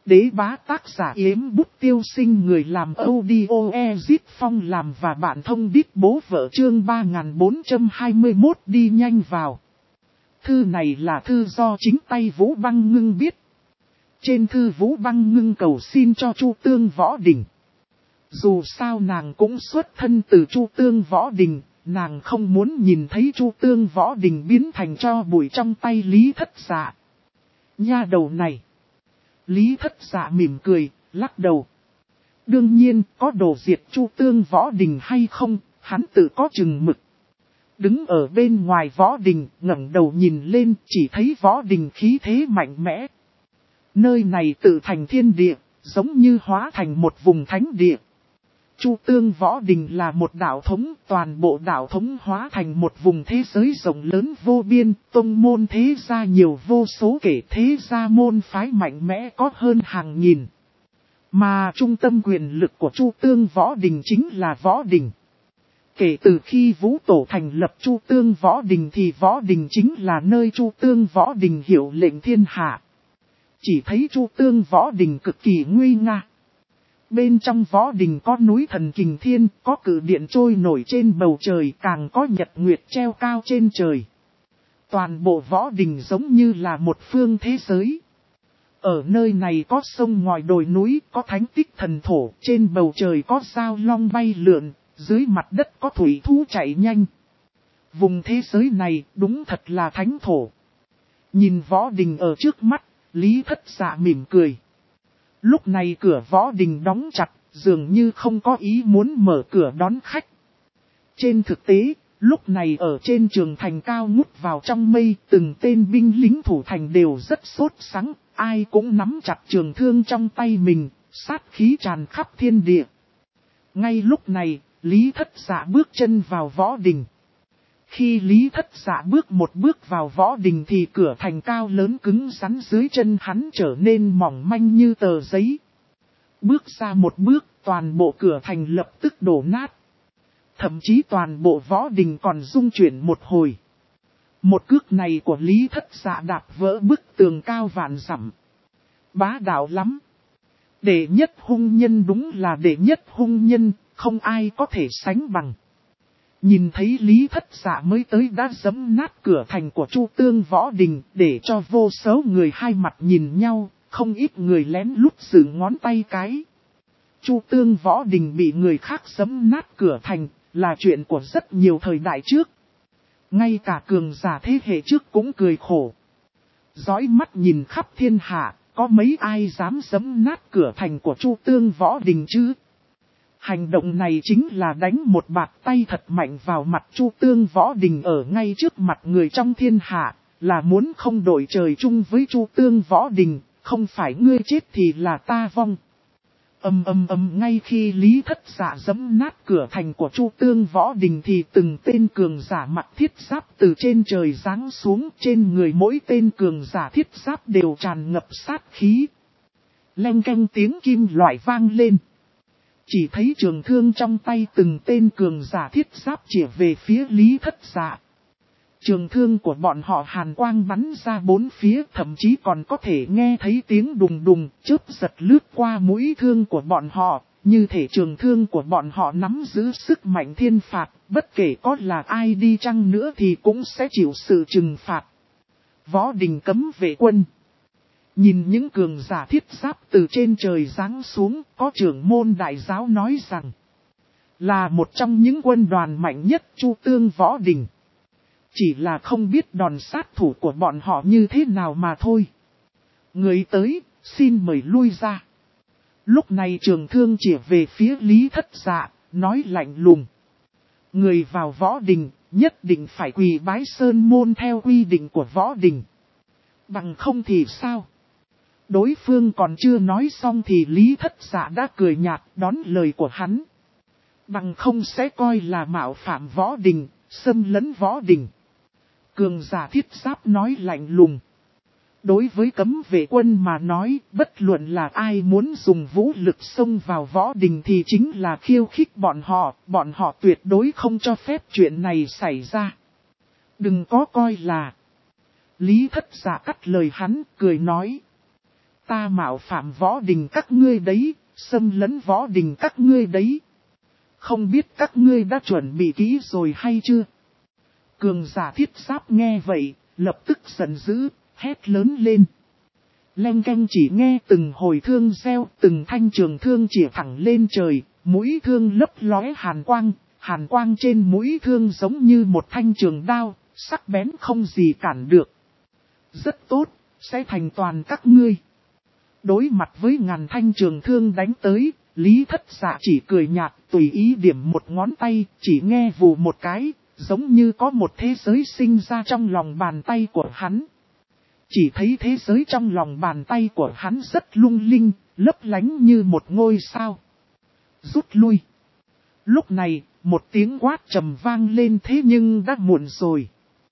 Đế bá tác giả Yếm Bút Tiêu Sinh, người làm audio Ezit Phong làm và bạn thông đít bố vợ, chương 3421 đi nhanh vào. Thư này là thư do chính tay Vũ Băng Ngưng viết. Trên thư Vũ Băng Ngưng cầu xin cho Chu Tương Võ Đình. Dù sao nàng cũng xuất thân từ Chu Tương Võ Đình, nàng không muốn nhìn thấy Chu Tương Võ Đình biến thành tro bụi trong tay Lý Thất Dạ. Nha đầu này. Lý Thất Dạ mỉm cười, lắc đầu. Đương nhiên, có đồ diệt Chu Tương Võ Đình hay không, hắn tự có chừng mực. Đứng ở bên ngoài Võ Đình, ngẩng đầu nhìn lên, chỉ thấy Võ Đình khí thế mạnh mẽ. Nơi này tự thành thiên địa, giống như hóa thành một vùng thánh địa. Chu Tương Võ Đình là một đạo thống, toàn bộ đạo thống hóa thành một vùng thế giới rộng lớn vô biên, tông môn thế gia nhiều vô số kể, thế gia môn phái mạnh mẽ có hơn hàng nghìn. Mà trung tâm quyền lực của Chu Tương Võ Đình chính là Võ Đình. Kể từ khi Vũ Tổ thành lập Chu Tương Võ Đình thì Võ Đình chính là nơi Chu Tương Võ Đình hiệu lệnh thiên hạ. Chỉ thấy Chu Tương Võ Đình cực kỳ nguy nga. Bên trong Võ Đình có núi thần kình thiên, có cử điện trôi nổi trên bầu trời, càng có nhật nguyệt treo cao trên trời. Toàn bộ Võ Đình giống như là một phương thế giới. Ở nơi này có sông ngòi đồi núi, có thánh tích thần thổ, trên bầu trời có sao long bay lượn, dưới mặt đất có thủy thú chạy nhanh. Vùng thế giới này đúng thật là thánh thổ. Nhìn Võ Đình ở trước mắt, Lý Thất Dạ mỉm cười. Lúc này cửa Võ Đình đóng chặt, dường như không có ý muốn mở cửa đón khách. Trên thực tế, lúc này ở trên trường thành cao ngút vào trong mây, từng tên binh lính thủ thành đều rất sốt sắng, ai cũng nắm chặt trường thương trong tay mình, sát khí tràn khắp thiên địa. Ngay lúc này, Lý Thất Dạ bước chân vào Võ Đình. Khi Lý Thất Dạ bước một bước vào Võ Đình thì cửa thành cao lớn cứng rắn dưới chân hắn trở nên mỏng manh như tờ giấy. Bước ra một bước, toàn bộ cửa thành lập tức đổ nát. Thậm chí toàn bộ Võ Đình còn rung chuyển một hồi. Một cước này của Lý Thất Dạ đạp vỡ bức tường cao vạn dặm. Bá đạo lắm. Đệ nhất hung nhân, đúng là đệ nhất hung nhân, không ai có thể sánh bằng. Nhìn thấy Lý Thất Dạ mới tới đã giẫm nát cửa thành của Chu Tương Võ Đình, để cho vô số người hai mặt nhìn nhau, không ít người lén lút dựng ngón tay cái. Chu Tương Võ Đình bị người khác giẫm nát cửa thành, là chuyện của rất nhiều thời đại trước. Ngay cả cường giả thế hệ trước cũng cười khổ. Dõi mắt nhìn khắp thiên hạ, có mấy ai dám giẫm nát cửa thành của Chu Tương Võ Đình chứ? Hành động này chính là đánh một bạt tay thật mạnh vào mặt Chu Tương Võ Đình ở ngay trước mặt người trong thiên hạ, là muốn không đội trời chung với Chu Tương Võ Đình, không phải ngươi chết thì là ta vong. Ngay khi Lý Thất Dạ giẫm nát cửa thành của Chu Tương Võ Đình thì từng tên cường giả mặc thiết giáp từ trên trời giáng xuống, trên người mỗi tên cường giả thiết giáp đều tràn ngập sát khí. Leng keng tiếng kim loại vang lên. Chỉ thấy trường thương trong tay từng tên cường giả thiết giáp chĩa về phía Lý Thất Dạ. Trường thương của bọn họ hàn quang bắn ra bốn phía, thậm chí còn có thể nghe thấy tiếng đùng đùng, chớp giật lướt qua mũi thương của bọn họ, như thể trường thương của bọn họ nắm giữ sức mạnh thiên phạt, bất kể có là ai đi chăng nữa thì cũng sẽ chịu sự trừng phạt. Võ Đình cấm vệ quân. Nhìn những cường giả thiết giáp từ trên trời giáng xuống, có trưởng môn đại giáo nói rằng là một trong những quân đoàn mạnh nhất Chu Tương Võ Đình. Chỉ là không biết đòn sát thủ của bọn họ như thế nào mà thôi. Người tới, xin mời lui ra. Lúc này trường thương chỉ về phía Lý Thất Dạ, nói lạnh lùng. Người vào Võ Đình, nhất định phải quỳ bái sơn môn theo quy định của Võ Đình. Bằng không thì sao? Đối phương còn chưa nói xong thì Lý Thất Dạ đã cười nhạt đón lời của hắn. Bằng không sẽ coi là mạo phạm Võ Đình, xâm lấn Võ Đình. Cường giả thiết giáp nói lạnh lùng. Đối với cấm vệ quân mà nói, bất luận là ai muốn dùng vũ lực xông vào Võ Đình thì chính là khiêu khích bọn họ tuyệt đối không cho phép chuyện này xảy ra. Đừng có coi là. Lý Thất Dạ cắt lời hắn, cười nói. ta mạo phạm võ đình các ngươi đấy, xâm lấn võ đình các ngươi đấy. Không biết các ngươi đã chuẩn bị kỹ rồi hay chưa? Cường giả thiết giáp nghe vậy, lập tức giận dữ, hét lớn lên. Leng keng chỉ nghe từng hồi thương reo, từng thanh trường thương chĩa thẳng lên trời, mũi thương lấp lóe hàn quang trên mũi thương giống như một thanh trường đao, sắc bén không gì cản được. Rất tốt, sẽ thành toàn các ngươi. Đối mặt với ngàn thanh trường thương đánh tới, Lý Thất Dạ chỉ cười nhạt, tùy ý điểm một ngón tay, chỉ nghe vù một cái, giống như có một thế giới sinh ra trong lòng bàn tay của hắn. Chỉ thấy thế giới trong lòng bàn tay của hắn rất lung linh, lấp lánh như một ngôi sao. Rút lui. Lúc này, một tiếng quát trầm vang lên thế nhưng đã muộn rồi.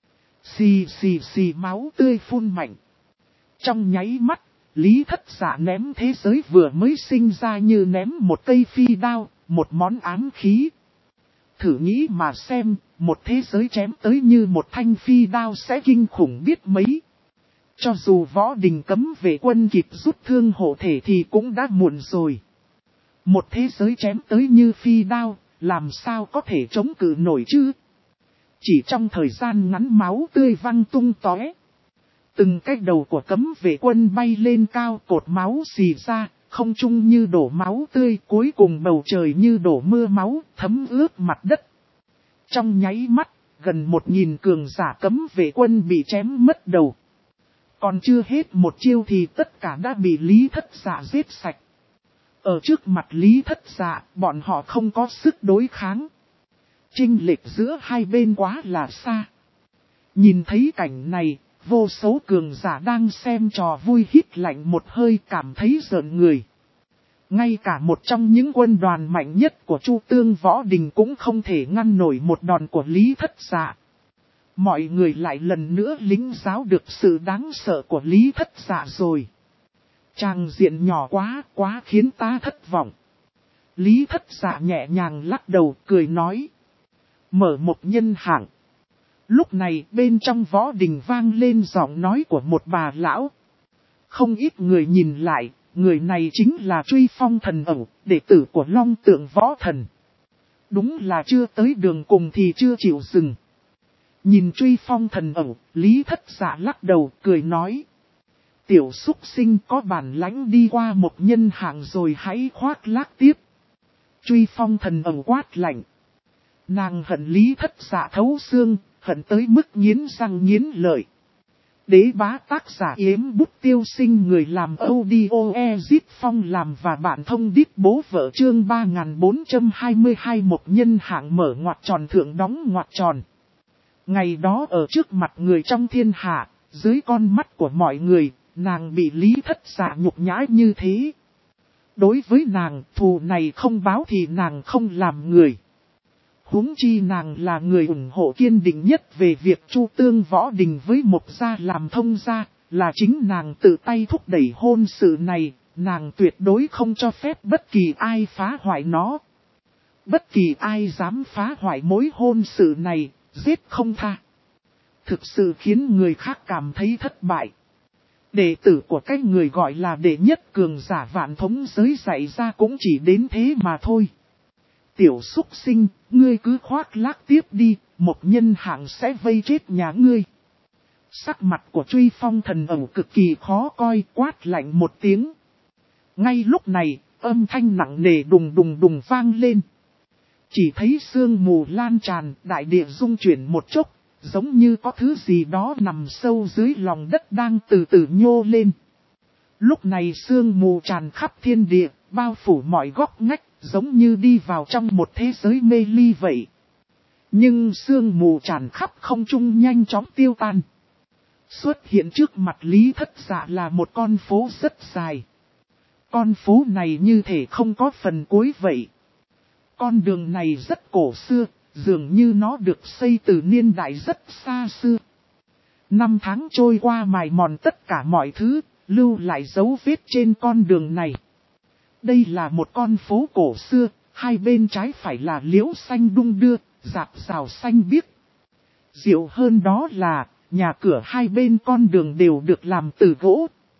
Xì xì xì máu tươi phun mạnh. Trong nháy mắt, Lý Thất Dạ ném thế giới vừa mới sinh ra như ném một cây phi đao, một món ám khí. Thử nghĩ mà xem, một thế giới chém tới như một thanh phi đao sẽ kinh khủng biết mấy. Cho dù võ đình cấm vệ quân kịp rút thương hộ thể thì cũng đã muộn rồi. Một thế giới chém tới như phi đao, làm sao có thể chống cự nổi chứ? Chỉ trong thời gian ngắn máu tươi văng tung tóe. Từng cái đầu của cấm vệ quân bay lên cao, cột máu xì ra, không trung như đổ máu tươi, cuối cùng bầu trời như đổ mưa máu, thấm ướt mặt đất. Trong nháy mắt, gần 1000 cường giả cấm vệ quân bị chém mất đầu. Còn chưa hết một chiêu thì tất cả đã bị Lý Thất Dạ giết sạch. Ở trước mặt Lý Thất Dạ, bọn họ không có sức đối kháng. Chênh lệch giữa hai bên quá là xa. Nhìn thấy cảnh này, vô số cường giả đang xem trò vui hít lạnh một hơi cảm thấy rợn người. Ngay cả một trong những quân đoàn mạnh nhất của Chu Tương Võ Đình cũng không thể ngăn nổi một đòn của Lý Thất Dạ. Mọi người lại lần nữa lĩnh giáo được sự đáng sợ của Lý Thất Dạ rồi. Tràng diện nhỏ quá khiến ta thất vọng. Lý Thất Dạ nhẹ nhàng lắc đầu cười nói. Mở một nhân hạng. Lúc này bên trong võ đình vang lên giọng nói của một bà lão. Không ít người nhìn lại, người này chính là Truy Phong Thần Ẩu, đệ tử của Long Tượng Võ Thần. Đúng là chưa tới đường cùng thì chưa chịu dừng. Nhìn Truy Phong Thần Ẩu, Lý Thất Dạ lắc đầu cười nói. Tiểu súc sinh có bản lãnh đi qua một nhân hạng rồi hãy khoác lác tiếp. Truy Phong Thần Ẩu quát lạnh. Nàng hận Lý Thất Dạ thấu xương, hận tới mức nghiến răng nghiến lợi. Đế bá tác giả Yếm Bút Tiêu Sinh người làm audio Ezit Phong làm và bản thông điệp bố vợ chương 3422 một nhân hạng mở ngoặc tròn thượng đóng ngoặc tròn. Ngày đó ở trước mặt người trong thiên hạ, dưới con mắt của mọi người, nàng bị Lý Thất Dạ nhục nhã như thế. Đối với nàng, thù này không báo thì nàng không làm người. Huống chi nàng là người ủng hộ kiên định nhất về việc Chu Tương Võ Đình với Mộc Gia làm thông gia, là chính nàng tự tay thúc đẩy hôn sự này, nàng tuyệt đối không cho phép bất kỳ ai phá hoại nó. Bất kỳ ai dám phá hoại mối hôn sự này, giết không tha. Thực sự khiến người khác cảm thấy thất bại. Đệ tử của cái người gọi là đệ nhất cường giả vạn thống giới dạy ra cũng chỉ đến thế mà thôi. Tiểu súc sinh, ngươi cứ khoác lác tiếp đi, một nhân hạng sẽ vây chết nhà ngươi. Sắc mặt của Truy Phong Thần Ẩu cực kỳ khó coi, quát lạnh một tiếng. Ngay lúc này, âm thanh nặng nề đùng đùng đùng vang lên. Chỉ thấy sương mù lan tràn, đại địa rung chuyển một chốc, giống như có thứ gì đó nằm sâu dưới lòng đất đang từ từ nhô lên. Lúc này sương mù tràn khắp thiên địa, bao phủ mọi góc ngách, giống như đi vào trong một thế giới mê ly vậy. Nhưng sương mù tràn khắp không trung nhanh chóng tiêu tan. Xuất hiện trước mặt Lý Thất Dạ là một con phố rất dài. Con phố này như thể không có phần cuối vậy. Con đường này rất cổ xưa, dường như nó được xây từ niên đại rất xa xưa. Năm tháng trôi qua mài mòn tất cả mọi thứ, lưu lại dấu vết trên con đường này. Đây là một con phố cổ xưa, hai bên trái phải là liễu xanh đung đưa, rạp rào xanh biếc. Diệu hơn đó là, nhà cửa hai bên con đường đều được làm từ gỗ.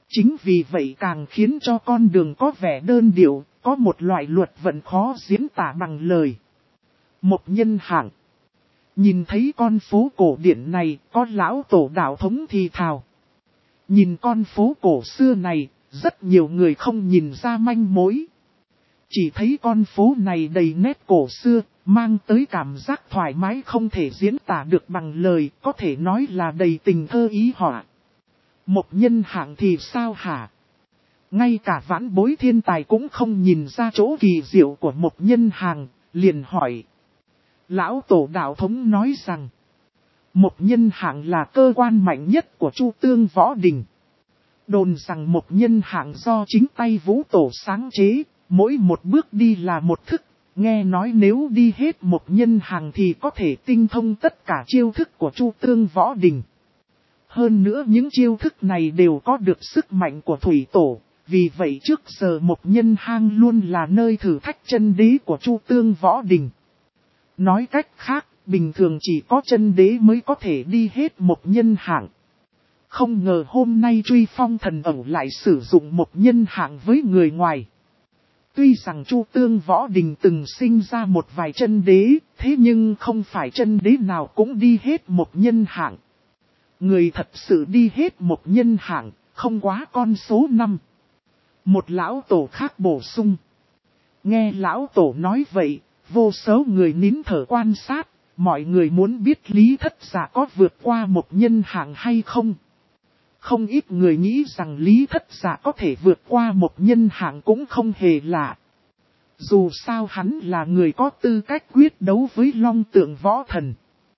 Chính vì vậy càng khiến cho con đường có vẻ đơn điệu, có một loại luật vận khó diễn tả bằng lời. Một nhân hạng. Nhìn thấy con phố cổ điển này, có lão tổ đạo thống thì thào. Nhìn con phố cổ xưa này, rất nhiều người không nhìn ra manh mối. Chỉ thấy con phố này đầy nét cổ xưa, mang tới cảm giác thoải mái không thể diễn tả được bằng lời, có thể nói là đầy tình thơ ý họa. Một nhân hạng thì sao hả? Ngay cả vãn bối thiên tài cũng không nhìn ra chỗ kỳ diệu của một nhân hạng, liền hỏi. Lão tổ đạo thống nói rằng, một nhân hạng là cơ quan mạnh nhất của Chu Tương Võ Đình. Đồn rằng một nhân hạng do chính tay Vũ Tổ sáng chế, mỗi một bước đi là một thức. Nghe nói nếu đi hết một nhân hạng thì có thể tinh thông tất cả chiêu thức của Chu Tương Võ Đình. Hơn nữa những chiêu thức này đều có được sức mạnh của Thủy Tổ. Vì vậy trước giờ một nhân hang luôn là nơi thử thách chân đế của Chu Tương Võ Đình. Nói cách khác, bình thường chỉ có chân đế mới có thể đi hết một nhân hạng. Không ngờ hôm nay Truy Phong thần ẩu lại sử dụng một nhân hạng với người ngoài. Tuy rằng Chu Tương Võ Đình từng sinh ra một vài chân đế, thế nhưng không phải chân đế nào cũng đi hết một nhân hạng. Người thật sự đi hết một nhân hạng, không quá con số 5. Một lão tổ khác bổ sung. Nghe lão tổ nói vậy, vô số người nín thở quan sát, mọi người muốn biết Lý Thất Dạ có vượt qua một nhân hạng hay không. Không ít người nghĩ rằng Lý Thất Dạ có thể vượt qua một nhân hạng cũng không hề lạ. Dù sao hắn là người có tư cách quyết đấu với Long Tượng Võ Thần.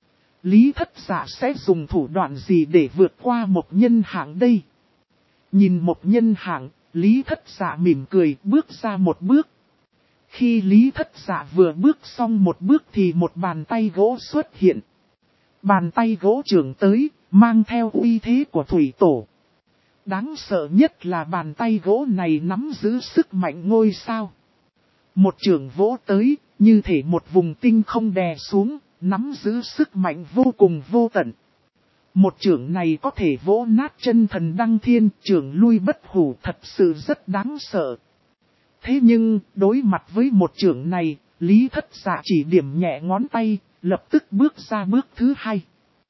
Lý Thất Dạ sẽ dùng thủ đoạn gì để vượt qua một nhân hạng đây? Nhìn một nhân hạng, Lý Thất Dạ mỉm cười bước ra một bước. Khi Lý Thất Dạ vừa bước xong một bước thì một bàn tay gỗ xuất hiện. Bàn tay gỗ trưởng tới, mang theo uy thế của Thủy Tổ. Đáng sợ nhất là bàn tay gỗ này nắm giữ sức mạnh ngôi sao. Một chưởng vỗ tới, như thể một vùng tinh không đè xuống, nắm giữ sức mạnh vô cùng vô tận. Một chưởng này có thể vỗ nát chân thần đăng thiên, chưởng lui bất hủ, thật sự rất đáng sợ. Thế nhưng, đối mặt với một chưởng này, Lý Thất Dạ chỉ điểm nhẹ ngón tay, lập tức bước ra bước thứ hai.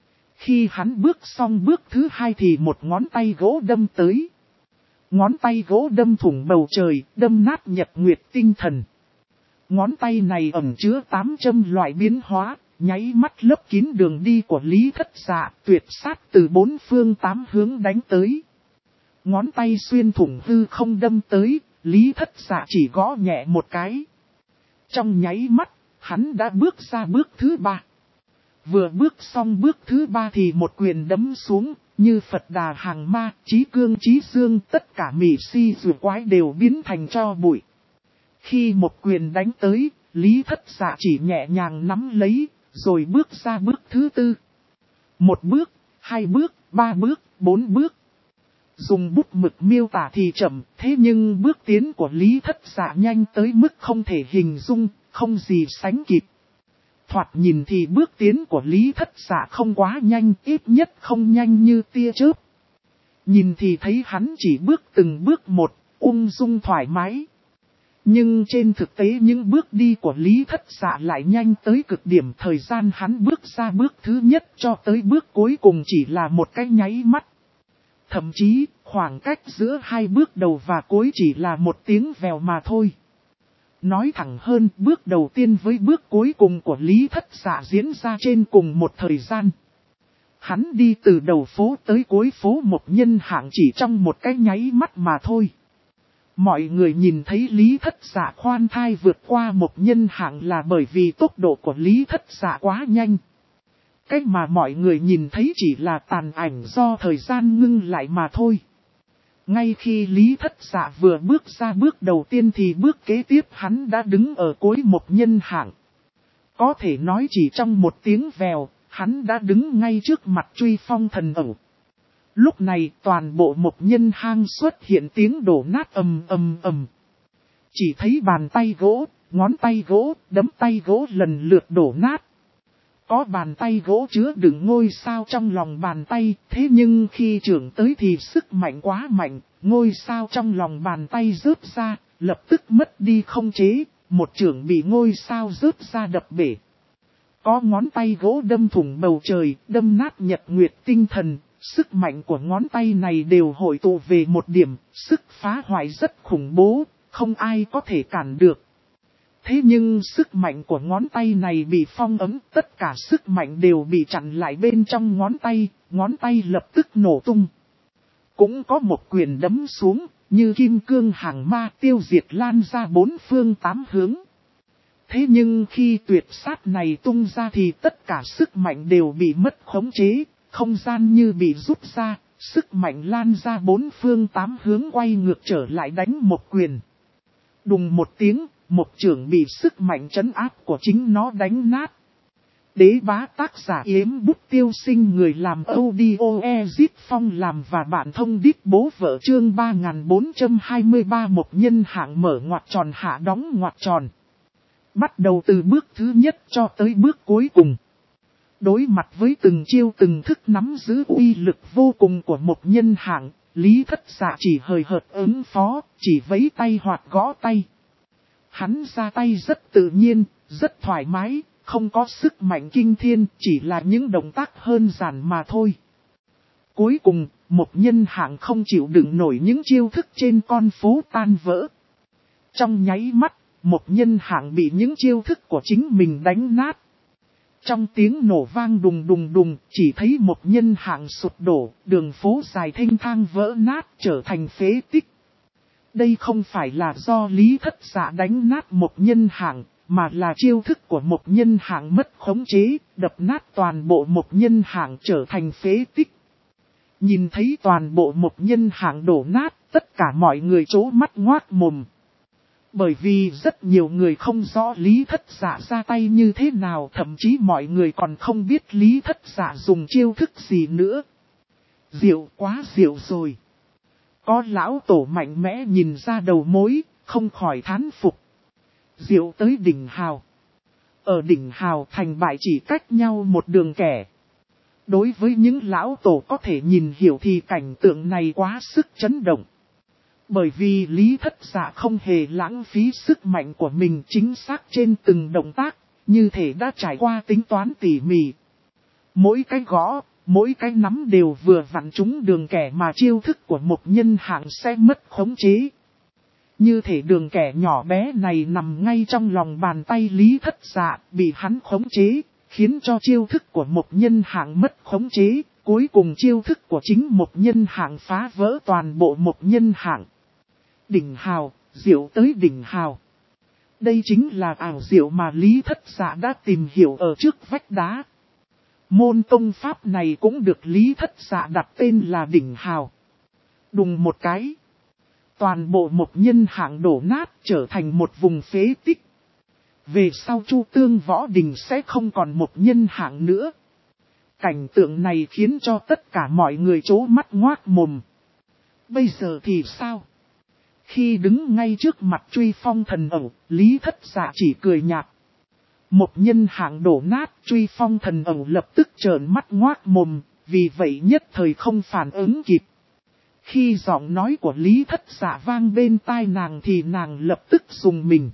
Khi hắn bước xong bước thứ hai thì một ngón tay gỗ đâm tới. Ngón tay gỗ đâm thủng bầu trời, đâm nát nhật nguyệt tinh thần. Ngón tay này ẩn chứa 8 châm loại biến hóa, nháy mắt lấp kín đường đi của Lý Thất Dạ, tuyệt sát từ 4 phương 8 hướng đánh tới. Ngón tay xuyên thủng hư không đâm tới, Lý Thất Dạ chỉ gõ nhẹ một cái. Trong nháy mắt, hắn đã bước ra bước thứ 3. Vừa bước xong bước thứ 3 thì một quyền đấm xuống, như Phật Đà hàng ma, chí cương chí dương, tất cả mỉ si rùa quái đều biến thành tro bụi. Khi một quyền đánh tới, Lý Thất Dạ chỉ nhẹ nhàng nắm lấy, rồi bước ra bước thứ 4. Một bước, 2 bước, 3 bước, 4 bước. Dùng bút mực miêu tả thì chậm, thế nhưng bước tiến của Lý Thất Dạ nhanh tới mức không thể hình dung, không gì sánh kịp. Thoạt nhìn thì bước tiến của Lý Thất Dạ không quá nhanh, ít nhất không nhanh như tia chớp. Nhìn thì thấy hắn chỉ bước từng bước một, ung dung thoải mái. Nhưng trên thực tế những bước đi của Lý Thất Dạ lại nhanh tới cực điểm, thời gian hắn bước ra bước thứ nhất cho tới bước cuối cùng chỉ là một cái nháy mắt. Thậm chí, khoảng cách giữa hai bước đầu và cuối chỉ là một tiếng vèo mà thôi. Nói thẳng hơn, bước đầu tiên với bước cuối cùng của Lý Thất Dạ diễn ra trên cùng một thời gian. Hắn đi từ đầu phố tới cuối phố một nhân hạng chỉ trong một cái nháy mắt mà thôi. Mọi người nhìn thấy Lý Thất Dạ khoan thai vượt qua một nhân hạng là bởi vì tốc độ của Lý Thất Dạ quá nhanh. Cách mà mọi người nhìn thấy chỉ là tàn ảnh do thời gian ngưng lại mà thôi. Ngay khi Lý Thất Dạ vừa bước ra bước đầu tiên thì bước kế tiếp hắn đã đứng ở cuối một nhân hạng. Có thể nói chỉ trong một tiếng vèo, hắn đã đứng ngay trước mặt Truy Phong thần ẩu. Lúc này toàn bộ một nhân hang xuất hiện tiếng đổ nát ầm ầm ầm. Chỉ thấy bàn tay gỗ, ngón tay gỗ, đấm tay gỗ lần lượt đổ nát. Có bàn tay gỗ chứa đựng ngôi sao trong lòng bàn tay, thế nhưng khi chưởng tới thì sức mạnh quá mạnh, ngôi sao trong lòng bàn tay rớt ra, lập tức mất đi không chế, một chưởng bị ngôi sao rớt ra đập bể. Có ngón tay gỗ đâm thủng bầu trời, đâm nát nhật nguyệt tinh thần, sức mạnh của ngón tay này đều hội tụ về một điểm, sức phá hoại rất khủng bố, không ai có thể cản được. Thế nhưng sức mạnh của ngón tay này bị phong ấn, tất cả sức mạnh đều bị chặn lại bên trong ngón tay lập tức nổ tung. Cũng có một quyền đấm xuống, như kim cương hàng ma tiêu diệt lan ra bốn phương tám hướng. Thế nhưng khi tuyệt sát này tung ra thì tất cả sức mạnh đều bị mất khống chế, không gian như bị rút ra, sức mạnh lan ra bốn phương tám hướng quay ngược trở lại đánh một quyền. Đùng một tiếng, một chưởng bị sức mạnh trấn áp của chính nó đánh nát. Đế bá tác giả Yếm Bút Tiêu Sinh, người làm audio Ezit Phong làm và bạn thông đít bố vợ, chương 3423, một nhân hạng mở ngoặc tròn hạ đóng ngoặc tròn. Bắt đầu từ bước thứ nhất cho tới bước cuối cùng. Đối mặt với từng chiêu từng thức nắm giữ uy lực vô cùng của một nhân hạng, Lý Thất Dạ chỉ hời hợt ứng phó, chỉ vẫy tay hoặc gõ tay. Hắn ra tay rất tự nhiên, rất thoải mái, không có sức mạnh kinh thiên, chỉ là những động tác hơn giản mà thôi. Cuối cùng, một nhân hạng không chịu đựng nổi những chiêu thức trên con phố tan vỡ. Trong nháy mắt, một nhân hạng bị những chiêu thức của chính mình đánh nát. Trong tiếng nổ vang đùng đùng đùng, chỉ thấy một nhân hạng sụp đổ, đường phố dài thênh thang vỡ nát trở thành phế tích. Đây không phải là do Lý Thất Dạ đánh nát một nhân hạng, mà là chiêu thức của một nhân hạng mất khống chế, đập nát toàn bộ một nhân hạng trở thành phế tích. Nhìn thấy toàn bộ một nhân hạng đổ nát, tất cả mọi người trố mắt ngoác mồm. Bởi vì rất nhiều người không rõ Lý Thất Dạ ra tay như thế nào, thậm chí mọi người còn không biết Lý Thất Dạ dùng chiêu thức gì nữa. Diệu quá diệu rồi. Có lão tổ mạnh mẽ nhìn ra đầu mối, không khỏi thán phục. Diệu tới đỉnh hào. Ở đỉnh hào thành bại chỉ cách nhau một đường kẻ. Đối với những lão tổ có thể nhìn hiểu thì cảnh tượng này quá sức chấn động. Bởi vì Lý Thất Dạ không hề lãng phí sức mạnh của mình chính xác trên từng động tác, như thể đã trải qua tính toán tỉ mỉ. Mỗi cái gõ, mỗi cái nắm đều vừa vặn trúng đường kẻ mà chiêu thức của một nhân hạng sẽ mất khống chế. Như thể đường kẻ nhỏ bé này nằm ngay trong lòng bàn tay Lý Thất Dạ, bị hắn khống chế, khiến cho chiêu thức của một nhân hạng mất khống chế, cuối cùng chiêu thức của chính một nhân hạng phá vỡ toàn bộ một nhân hạng. Đỉnh hào, diệu tới đỉnh hào. Đây chính là ảo diệu mà Lý Thất Dạ đã tìm hiểu ở trước vách đá. Môn công pháp này cũng được Lý Thất Dạ đặt tên là đỉnh hào. Đùng một cái. Toàn bộ một nhân hạng đổ nát trở thành một vùng phế tích. Về sau Chu Tương Võ Đình sẽ không còn một nhân hạng nữa. Cảnh tượng này khiến cho tất cả mọi người trố mắt ngoác mồm. Bây giờ thì sao? Khi đứng ngay trước mặt Truy Phong Thần Ẩu, Lý Thất Dạ chỉ cười nhạt. Một nhân hạng đổ nát, Truy Phong Thần Ẩu lập tức trợn mắt ngoác mồm, vì vậy nhất thời không phản ứng kịp. Khi giọng nói của Lý Thất Dạ vang bên tai nàng thì nàng lập tức dùng mình.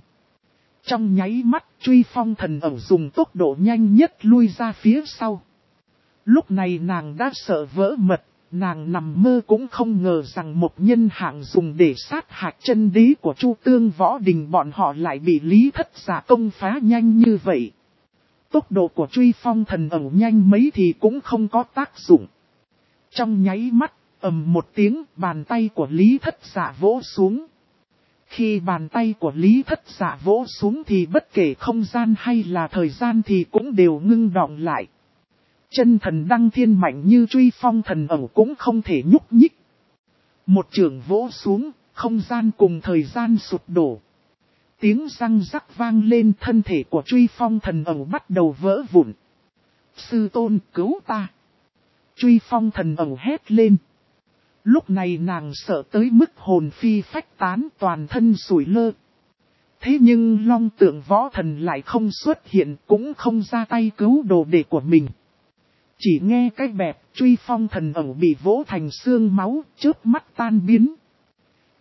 Trong nháy mắt, Truy Phong Thần Ẩu dùng tốc độ nhanh nhất lui ra phía sau. Lúc này nàng đã sợ vỡ mật, nàng nằm mơ cũng không ngờ rằng một nhân hạng dùng để sát hạch chân đế của Chu Tương Võ Đình bọn họ lại bị Lý Thất Dạ công phá nhanh như vậy. Tốc độ của Truy Phong Thần Ẩu nhanh mấy thì cũng không có tác dụng. Trong nháy mắt, ầm một tiếng, bàn tay của Lý Thất Dạ vỗ xuống. Khi bàn tay của Lý Thất Dạ vỗ xuống thì bất kể không gian hay là thời gian thì cũng đều ngưng đọng lại. Chân thần đăng thiên mạnh như Truy Phong Thần Ẩu cũng không thể nhúc nhích. Một chưởng vỗ xuống, không gian cùng thời gian sụp đổ. Tiếng răng rắc vang lên, thân thể của Truy Phong Thần Ẩu bắt đầu vỡ vụn. Sư tôn cứu ta! Truy Phong Thần Ẩu hét lên. Lúc này nàng sợ tới mức hồn phi phách tán, toàn thân sủi lơ. Thế nhưng Long Tượng Võ Thần lại không xuất hiện, cũng không ra tay cứu đồ đệ của mình. Chỉ nghe cái bẹp, Truy Phong Thần Ẩu bị vỗ thành xương máu, chớp mắt tan biến.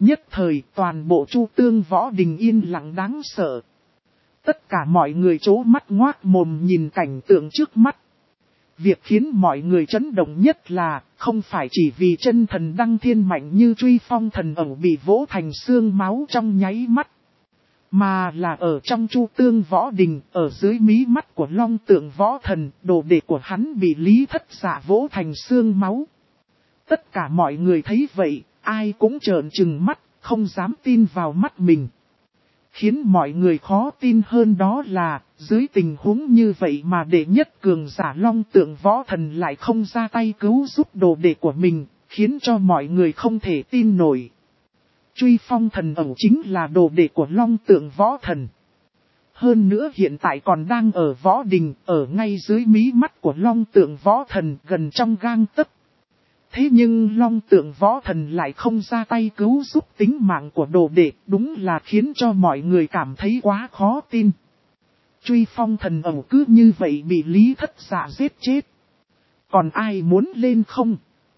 nhất thời toàn bộ Chu Tương Võ Đình yên lặng đáng sợ. Tất cả mọi người trố mắt ngoác mồm nhìn cảnh tượng trước mắt. Việc khiến mọi người chấn động nhất là, không phải chỉ vì chân thần đăng thiên mạnh như Truy Phong thần ẩu bị vỗ thành xương máu trong nháy mắt. Mà là ở trong Chu Tương Võ Đình, ở dưới mí mắt của Long Tượng Võ Thần, đồ đệ của hắn bị Lý Thất Dạ vỗ thành xương máu. Tất cả mọi người thấy vậy, ai cũng trợn trừng mắt, không dám tin vào mắt mình. Khiến mọi người khó tin hơn đó là, dưới tình huống như vậy mà đệ nhất cường giả Long Tượng Võ Thần lại không ra tay cứu giúp đồ đệ của mình, khiến cho mọi người không thể tin nổi. Truy Phong thần ẩu chính là đồ đệ của Long Tượng Võ Thần. Hơn nữa hiện tại còn đang ở Võ Đình, ở ngay dưới mí mắt của Long Tượng Võ Thần gần trong gang tấc. Thế nhưng Long Tượng Võ Thần lại không ra tay cứu giúp tính mạng của đồ đệ, đúng là khiến cho mọi người cảm thấy quá khó tin. Truy Phong thần ẩu cứ như vậy bị Lý Thất Dạ giết chết. Còn ai muốn lên không?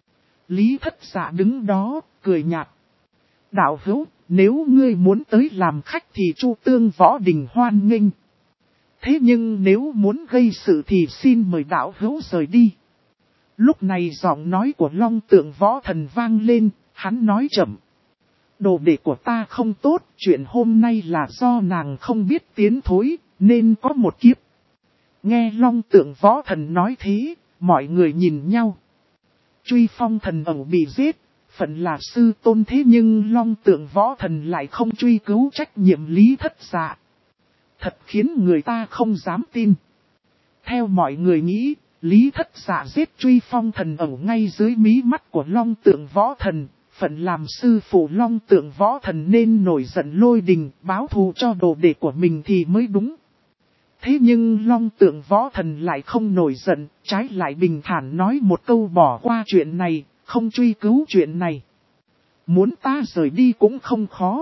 Lý Thất Dạ đứng đó, cười nhạt. Đạo hữu, nếu ngươi muốn tới làm khách thì Chu Tương Võ Đình hoan nghênh. Thế nhưng nếu muốn gây sự thì xin mời đạo hữu rời đi. Lúc này giọng nói của Long Tượng Võ Thần vang lên, hắn nói chậm. Đồ đệ của ta không tốt, chuyện hôm nay là do nàng không biết tiến thối, nên có một kiếp. Nghe Long Tượng Võ Thần nói thế, mọi người nhìn nhau. Truy Phong thần ẩu bị giết, phận là sư tôn, thế nhưng Long Tượng Võ Thần lại không truy cứu trách nhiệm Lý Thất Dạ. Thật khiến người ta không dám tin. Theo mọi người nghĩ, Lý Thất Dạ giết Truy Phong thần ẩu ngay dưới mí mắt của Long Tượng Võ Thần, phận làm sư phụ Long Tượng Võ Thần nên nổi giận lôi đình, báo thù cho đồ đệ của mình thì mới đúng. Thế nhưng Long Tượng Võ Thần lại không nổi giận, trái lại bình thản nói một câu bỏ qua chuyện này, không truy cứu chuyện này. Muốn ta rời đi cũng không khó.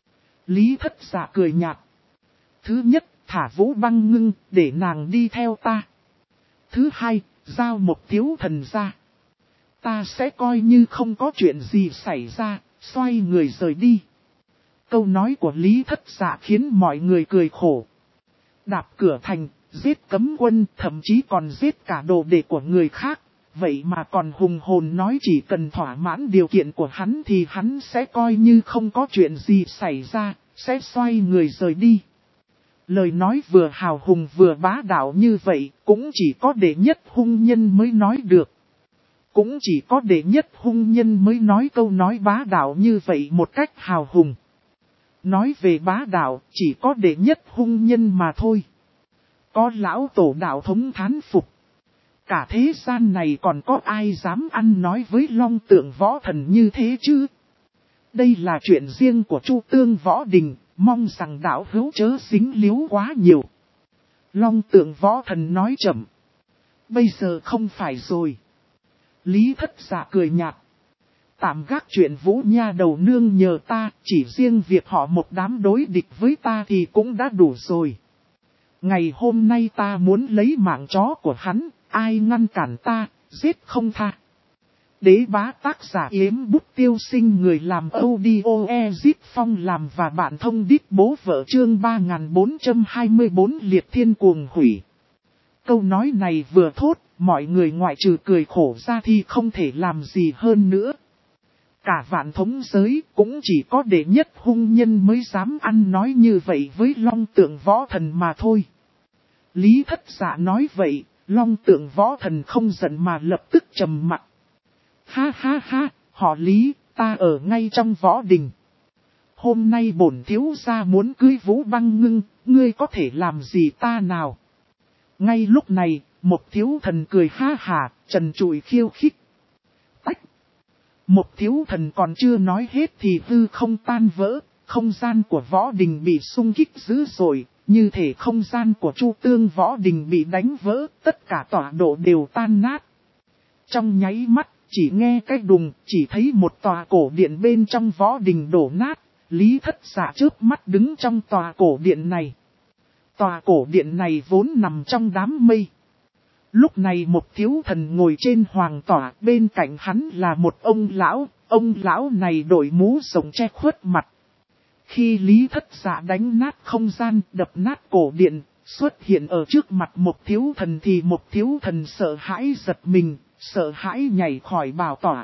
Lý Thất Dạ cười nhạt. Thứ nhất, thả Vũ Băng Ngưng, để nàng đi theo ta. Thứ hai, giao một thiếu thần ra. Ta sẽ coi như không có chuyện gì xảy ra, xoay người rời đi. Câu nói của Lý Thất Dạ khiến mọi người cười khổ. Đạp cửa thành, giết cấm quân, thậm chí còn giết cả đồ đệ của người khác. Vậy mà còn hùng hồn nói chỉ cần thỏa mãn điều kiện của hắn thì hắn sẽ coi như không có chuyện gì xảy ra, sẽ xoay người rời đi. Lời nói vừa hào hùng vừa bá đạo như vậy, cũng chỉ có đệ nhất hung nhân mới nói được. Cũng chỉ có đệ nhất hung nhân mới nói câu nói bá đạo như vậy một cách hào hùng. Nói về bá đạo, chỉ có đệ nhất hung nhân mà thôi. Có lão tổ đạo thống thán phục. Cả thế gian này còn có ai dám ăn nói với Long Tượng Võ Thần như thế chứ? Đây là chuyện riêng của Chu Tương Võ Đình, mong rằng đạo hữu chớ dính líu quá nhiều. Long Tượng Võ Thần nói chậm. Bây giờ không phải rồi. Lý Thất Dạ cười nhạt. Tạm gác chuyện Vũ Nha đầu nương nhờ ta, chỉ riêng việc họ một đám đối địch với ta thì cũng đã đủ rồi. Ngày hôm nay ta muốn lấy mạng chó của hắn, ai ngăn cản ta, giết không tha. Đế bá tác giả Yếm Bút Tiêu Sinh, người làm audio Ezip Phong làm và bạn thông đít bố vợ chương 3424 liệt thiên cuồng hủy. Câu nói này vừa thốt, mọi người ngoại trừ cười khổ ra thì không thể làm gì hơn nữa. Cả vạn thống giới cũng chỉ có đệ nhất hung nhân mới dám ăn nói như vậy với Long Tượng Võ Thần mà thôi. Lý Thất Dạ nói vậy, Long Tượng Võ Thần không giận mà lập tức trầm mặt. Ha ha ha, họ Lý, ta ở ngay trong Võ Đình. Hôm nay bổn thiếu gia muốn cưới Vũ Băng Ngưng, ngươi có thể làm gì ta nào? Ngay lúc này, một thiếu thần cười ha hả, trần trụi khiêu khích. Tách! Một thiếu thần còn chưa nói hết thì hư không tan vỡ, không gian của Võ Đình bị xung kích dữ dội, như thể không gian của Chu Tương Võ Đình bị đánh vỡ, tất cả tọa độ đều tan nát. Trong nháy mắt, chỉ nghe cái đùng, chỉ thấy một tòa cổ điện bên trong Võ Đình đổ nát, Lý Thất Dạ chớp mắt đứng trong tòa cổ điện này. Tòa cổ điện này vốn nằm trong đám mây. Lúc này một thiếu thần ngồi trên hoàng tỏa, bên cạnh hắn là một ông lão, Ông lão này đội mũ rộng che khuất mặt. Khi Lý Thất Dạ đánh nát không gian, đập nát cổ điện, xuất hiện ở trước mặt một thiếu thần thì một thiếu thần sợ hãi giật mình, sợ hãi nhảy khỏi bảo tọa.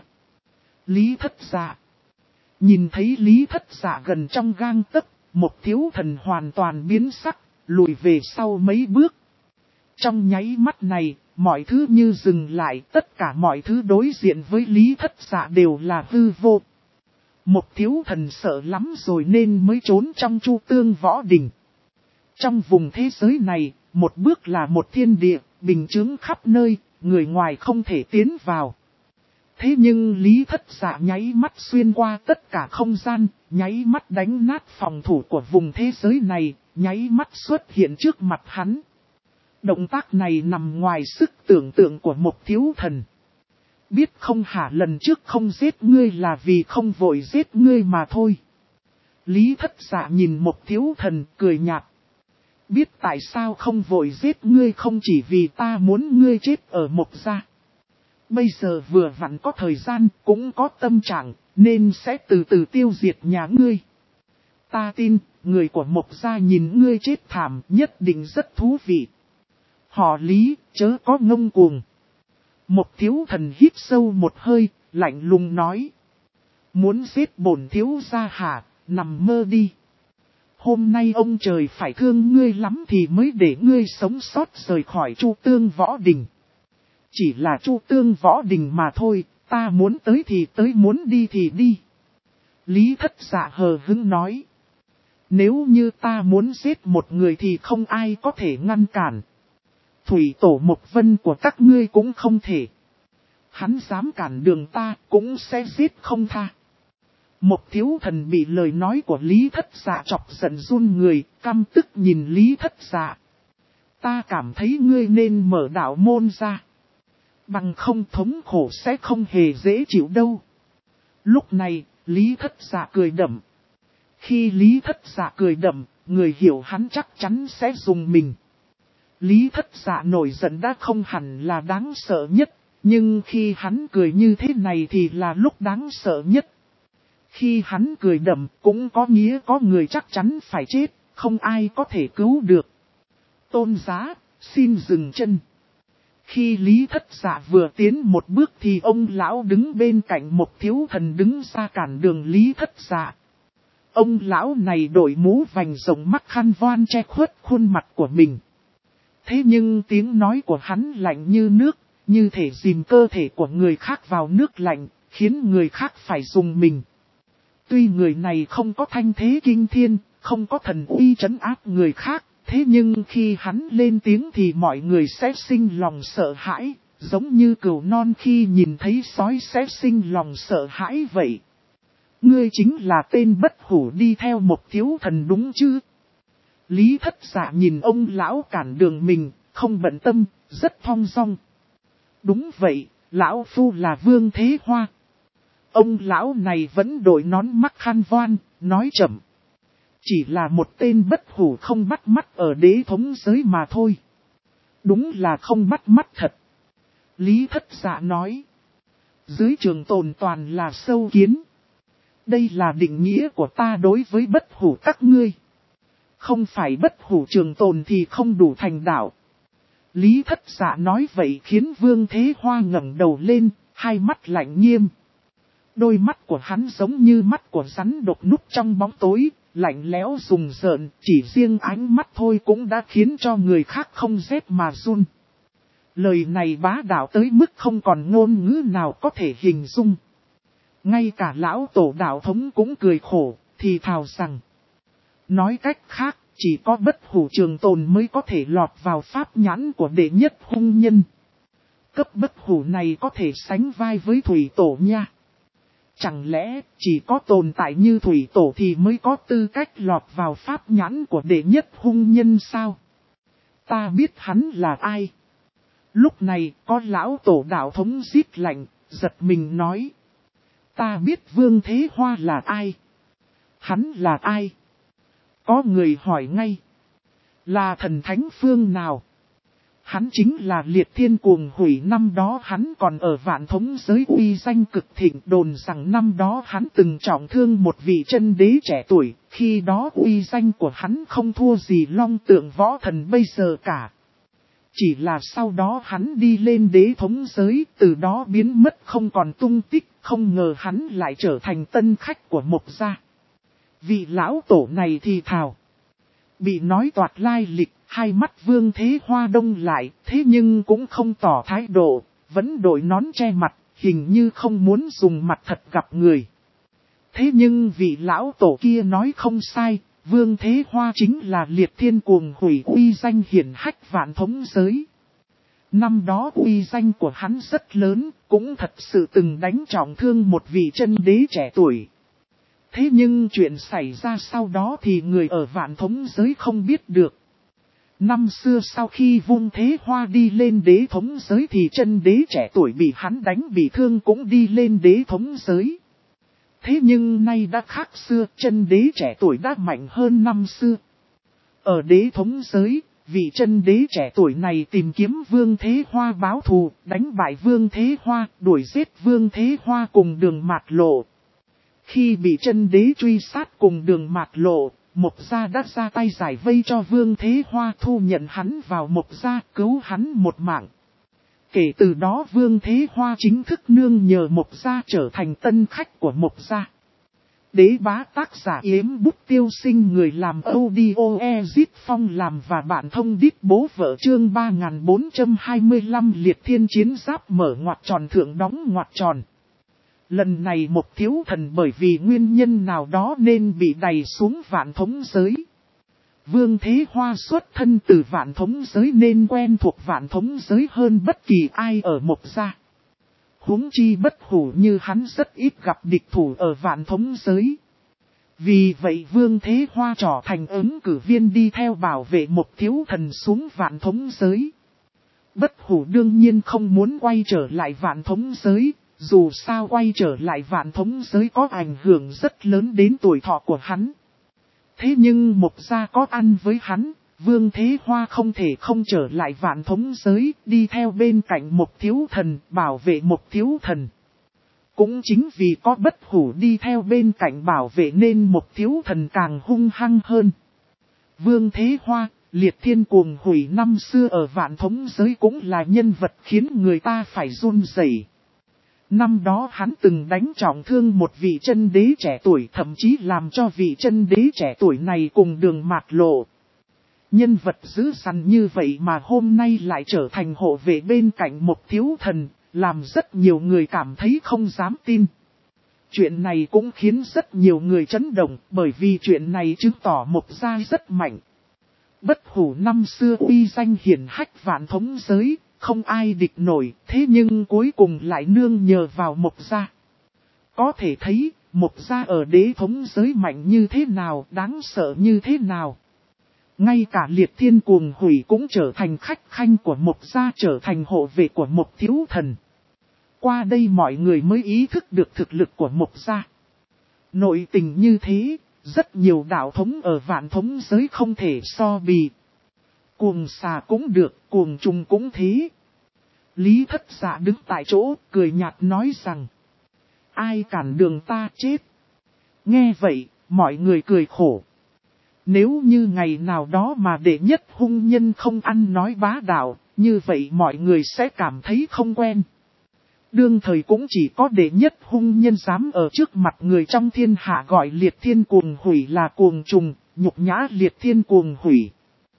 Lý Thất Dạ. Nhìn thấy Lý Thất Dạ gần trong gang tấc, một thiếu thần hoàn toàn biến sắc, lùi về sau mấy bước. Trong nháy mắt này, mọi thứ như dừng lại, tất cả mọi thứ đối diện với Lý Thất Dạ đều là hư vô. Một thiếu thần sợ lắm rồi nên mới trốn trong Chu Tương Võ Đình. Trong vùng thế giới này, một bước là một thiên địa, bình chướng khắp nơi, người ngoài không thể tiến vào. Thế nhưng Lý Thất Dạ nháy mắt xuyên qua tất cả không gian, nháy mắt đánh nát phòng thủ của vùng thế giới này, nháy mắt xuất hiện trước mặt hắn. Động tác này nằm ngoài sức tưởng tượng của một thiếu thần. Biết không hả, lần trước không giết ngươi là vì không vội giết ngươi mà thôi. Lý Thất Dạ nhìn một thiếu thần cười nhạt. Biết tại sao không vội giết ngươi không chỉ vì ta muốn ngươi chết ở Mộc Gia. Bây giờ vừa vặn có thời gian, cũng có tâm trạng, nên sẽ từ từ tiêu diệt nhà ngươi. Ta tin, người của Mộc Gia nhìn ngươi chết thảm nhất định rất thú vị. Họ Lý, chớ có ngông cuồng. Một thiếu thần hít sâu một hơi, lạnh lùng nói. Muốn giết bổn thiếu gia hả, nằm mơ đi. Hôm nay ông trời phải thương ngươi lắm thì mới để ngươi sống sót rời khỏi Chu Tương Võ Đình. Chỉ là Chu Tương Võ Đình mà thôi, ta muốn tới thì tới, muốn đi thì đi. Lý Thất Dạ hờ hững nói. Nếu như ta muốn giết một người thì không ai có thể ngăn cản. Thủy tổ Mộc Vân của các ngươi cũng không thể. Hắn dám cản đường ta cũng sẽ giết không tha. Một thiếu thần bị lời nói của Lý Thất Dạ chọc giận run người, căm tức nhìn Lý Thất Dạ. Ta cảm thấy ngươi nên mở đạo môn ra. Bằng không thống khổ sẽ không hề dễ chịu đâu. Lúc này, Lý Thất Dạ cười đậm. Khi Lý Thất Dạ cười đậm, người hiểu hắn chắc chắn sẽ dùng mình. Lý Thất Dạ nổi giận đã không hẳn là đáng sợ nhất, nhưng khi hắn cười như thế này thì là lúc đáng sợ nhất. Khi hắn cười đậm cũng có nghĩa có người chắc chắn phải chết, không ai có thể cứu được. Tôn Giá, xin dừng chân. Khi Lý Thất Dạ vừa tiến một bước thì ông lão đứng bên cạnh một thiếu thần đứng ra cản đường Lý Thất Dạ. Ông lão này đội mũ vành rộng mắt khăn voan che khuất khuôn mặt của mình. Thế nhưng tiếng nói của hắn lạnh như nước, như thể dìm cơ thể của người khác vào nước lạnh, khiến người khác phải dùng mình. Tuy người này không có thanh thế kinh thiên, không có thần uy trấn áp người khác, thế nhưng khi hắn lên tiếng thì mọi người sẽ sinh lòng sợ hãi, giống như cừu non khi nhìn thấy sói sẽ sinh lòng sợ hãi vậy. Ngươi chính là tên bất hủ đi theo một thiếu thần đúng chứ? Lý Thất Dạ nhìn ông lão cản đường mình, không bận tâm, rất thong dong. Đúng vậy, lão phu là Vương Thế Hoa. Ông lão này vẫn đội nón mắc khăn voan, nói chậm. Chỉ là một tên bất hủ không bắt mắt ở đế thống giới mà thôi. Đúng là không bắt mắt thật. Lý Thất Dạ nói. Dưới trường tồn toàn là sâu kiến. Đây là định nghĩa của ta đối với bất hủ các ngươi. Không phải bất hủ trường tồn thì không đủ thành đạo. Lý Thất Dạ nói vậy khiến Vương Thế Hoa ngẩng đầu lên, hai mắt lạnh nghiêm. Đôi mắt của hắn giống như mắt của rắn độc núp trong bóng tối, lạnh lẽo rùng rợn, chỉ riêng ánh mắt thôi cũng đã khiến cho người khác không rét mà run. Lời này bá đạo tới mức không còn ngôn ngữ nào có thể hình dung. Ngay cả lão tổ đạo thống cũng cười khổ, thì thào rằng. Nói cách khác, chỉ có bất hủ trường tồn mới có thể lọt vào pháp nhãn của đệ nhất hung nhân. Cấp bất hủ này có thể sánh vai với thủy tổ nha. Chẳng lẽ chỉ có tồn tại như thủy tổ thì mới có tư cách lọt vào pháp nhãn của đệ nhất hung nhân sao? Ta biết hắn là ai? Lúc này có lão tổ đạo thống rít lạnh, giật mình nói. Ta biết Vương Thế Hoa là ai? Hắn là ai? Có người hỏi ngay. Là thần thánh phương nào? Hắn chính là Liệt Thiên Cuồng Hủy, năm đó hắn còn ở Vạn Thống giới uy danh cực thịnh, đồn rằng năm đó hắn từng trọng thương một vị chân đế trẻ tuổi, khi đó uy danh của hắn không thua gì Long Tượng Võ Thần bây giờ cả. Chỉ là sau đó hắn đi lên đế thống giới, từ đó biến mất không còn tung tích, không ngờ hắn lại trở thành tân khách của Mộc gia. Vị lão tổ này thì thào. Bị nói toạc lai lịch, hai mắt Vương Thế Hoa đông lại, thế nhưng cũng không tỏ thái độ, vẫn đội nón che mặt, hình như không muốn dùng mặt thật gặp người. Thế nhưng vị lão tổ kia nói không sai, Vương Thế Hoa chính là Liệt Thiên Cuồng Hủy, uy danh hiển hách Vạn Thống giới. Năm đó uy danh của hắn rất lớn, cũng thật sự từng đánh trọng thương một vị chân đế trẻ tuổi. Thế nhưng chuyện xảy ra sau đó thì người ở Vạn Thống giới không biết được. Năm xưa sau khi Vương Thế Hoa đi lên đế thống giới thì chân đế trẻ tuổi bị hắn đánh bị thương cũng đi lên đế thống giới. Thế nhưng nay đã khác xưa, chân đế trẻ tuổi đã mạnh hơn năm xưa. Ở đế thống giới, vị chân đế trẻ tuổi này tìm kiếm Vương Thế Hoa báo thù, đánh bại Vương Thế Hoa, đuổi giết Vương Thế Hoa cùng Đường Mạt Lộ. Khi bị chân đế truy sát cùng Đường Mạt Lộ, Mộc gia đã ra tay giải vây cho Vương Thế Hoa, thu nhận hắn vào Mộc gia, cứu hắn một mạng. Kể từ đó Vương Thế Hoa chính thức nương nhờ Mộc gia trở thành tân khách của Mộc gia. Đế bá tác giả Yếm Bút Tiêu Sinh, người làm audio Ezit Phong làm và bạn thông đít bố vợ, chương 3425 Liệt Thiên Chiến Giáp mở ngoặc tròn thượng đóng ngoặc tròn. Lần này một thiếu thần bởi vì nguyên nhân nào đó nên bị đày xuống Vạn Thống giới. Vương Thế Hoa xuất thân từ Vạn Thống giới nên quen thuộc Vạn Thống giới hơn bất kỳ ai ở Mộc gia. Huống chi Bất Hủ như hắn rất ít gặp địch thủ ở Vạn Thống giới. Vì vậy Vương Thế Hoa trở thành ứng cử viên đi theo bảo vệ một thiếu thần xuống Vạn Thống giới. Bất Hủ đương nhiên không muốn quay trở lại Vạn Thống giới, dù sao quay trở lại Vạn Thống giới có ảnh hưởng rất lớn đến tuổi thọ của hắn. Thế nhưng Mộc gia có ăn với hắn, Vương Thế Hoa không thể không trở lại Vạn Thống giới, đi theo bên cạnh một thiếu thần, bảo vệ một thiếu thần. Cũng chính vì có Bất Hủ đi theo bên cạnh bảo vệ nên một thiếu thần càng hung hăng hơn. Vương Thế Hoa, Liệt Thiên Cuồng Hủy năm xưa ở Vạn Thống giới cũng là nhân vật khiến người ta phải run rẩy. Năm đó hắn từng đánh trọng thương một vị chân đế trẻ tuổi, thậm chí làm cho vị chân đế trẻ tuổi này cùng Đường Mạt Lộ. Nhân vật dữ dằn như vậy mà hôm nay lại trở thành hộ vệ bên cạnh một thiếu thần, làm rất nhiều người cảm thấy không dám tin. Chuyện này cũng khiến rất nhiều người chấn động, bởi vì chuyện này chứng tỏ Mộc gia rất mạnh. Bất Hủ năm xưa uy danh hiển hách Vạn Thống giới, không ai địch nổi, thế nhưng cuối cùng lại nương nhờ vào Mộc gia. Có thể thấy, Mộc gia ở đế thống giới mạnh như thế nào, đáng sợ như thế nào. Ngay cả Liệt Thiên Cuồng Hủy cũng trở thành khách khanh của Mộc gia, trở thành hộ vệ của một thiếu thần. Qua đây mọi người mới ý thức được thực lực của Mộc gia. Nội tình như thế, rất nhiều đạo thống ở Vạn Thống giới không thể so bì. Cuồng xà cũng được, cuồng trùng cũng thế. Lý Thất Dạ đứng tại chỗ, cười nhạt nói rằng: ai cản đường ta chết. Nghe vậy, mọi người cười khổ. Nếu như ngày nào đó mà đệ nhất hung nhân không ăn nói bá đạo, như vậy mọi người sẽ cảm thấy không quen. Đương thời cũng chỉ có đệ nhất hung nhân dám ở trước mặt người trong thiên hạ gọi Liệt Thiên Cuồng Hủy là cuồng trùng, nhục nhã Liệt Thiên Cuồng Hủy.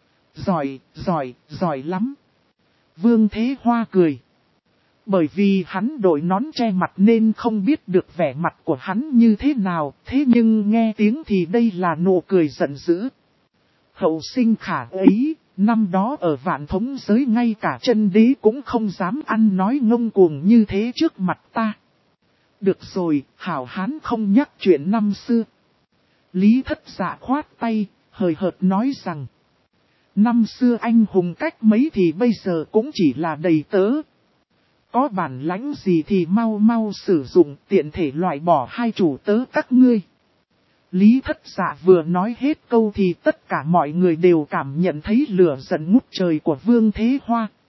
Giỏi lắm. Vương Thế Hoa cười. Bởi vì hắn đội nón che mặt nên không biết được vẻ mặt của hắn như thế nào, thế nhưng nghe tiếng thì đây là nụ cười giận dữ. Hậu sinh khả ấy, năm đó ở Vạn Thống giới ngay cả chân đế cũng không dám ăn nói ngông cuồng như thế trước mặt ta. Được rồi, hảo hán không nhắc chuyện năm xưa. Lý Thất Dạ khoát tay, hời hợt nói rằng: năm xưa anh hùng cách mấy thì bây giờ cũng chỉ là đầy tớ. Có bản lãnh gì thì mau mau sử dụng, tiện thể loại bỏ hai chủ tớ các ngươi. Lý Thất Dạ vừa nói hết câu thì tất cả mọi người đều cảm nhận thấy lửa giận ngút trời của Vương Thế Hoa.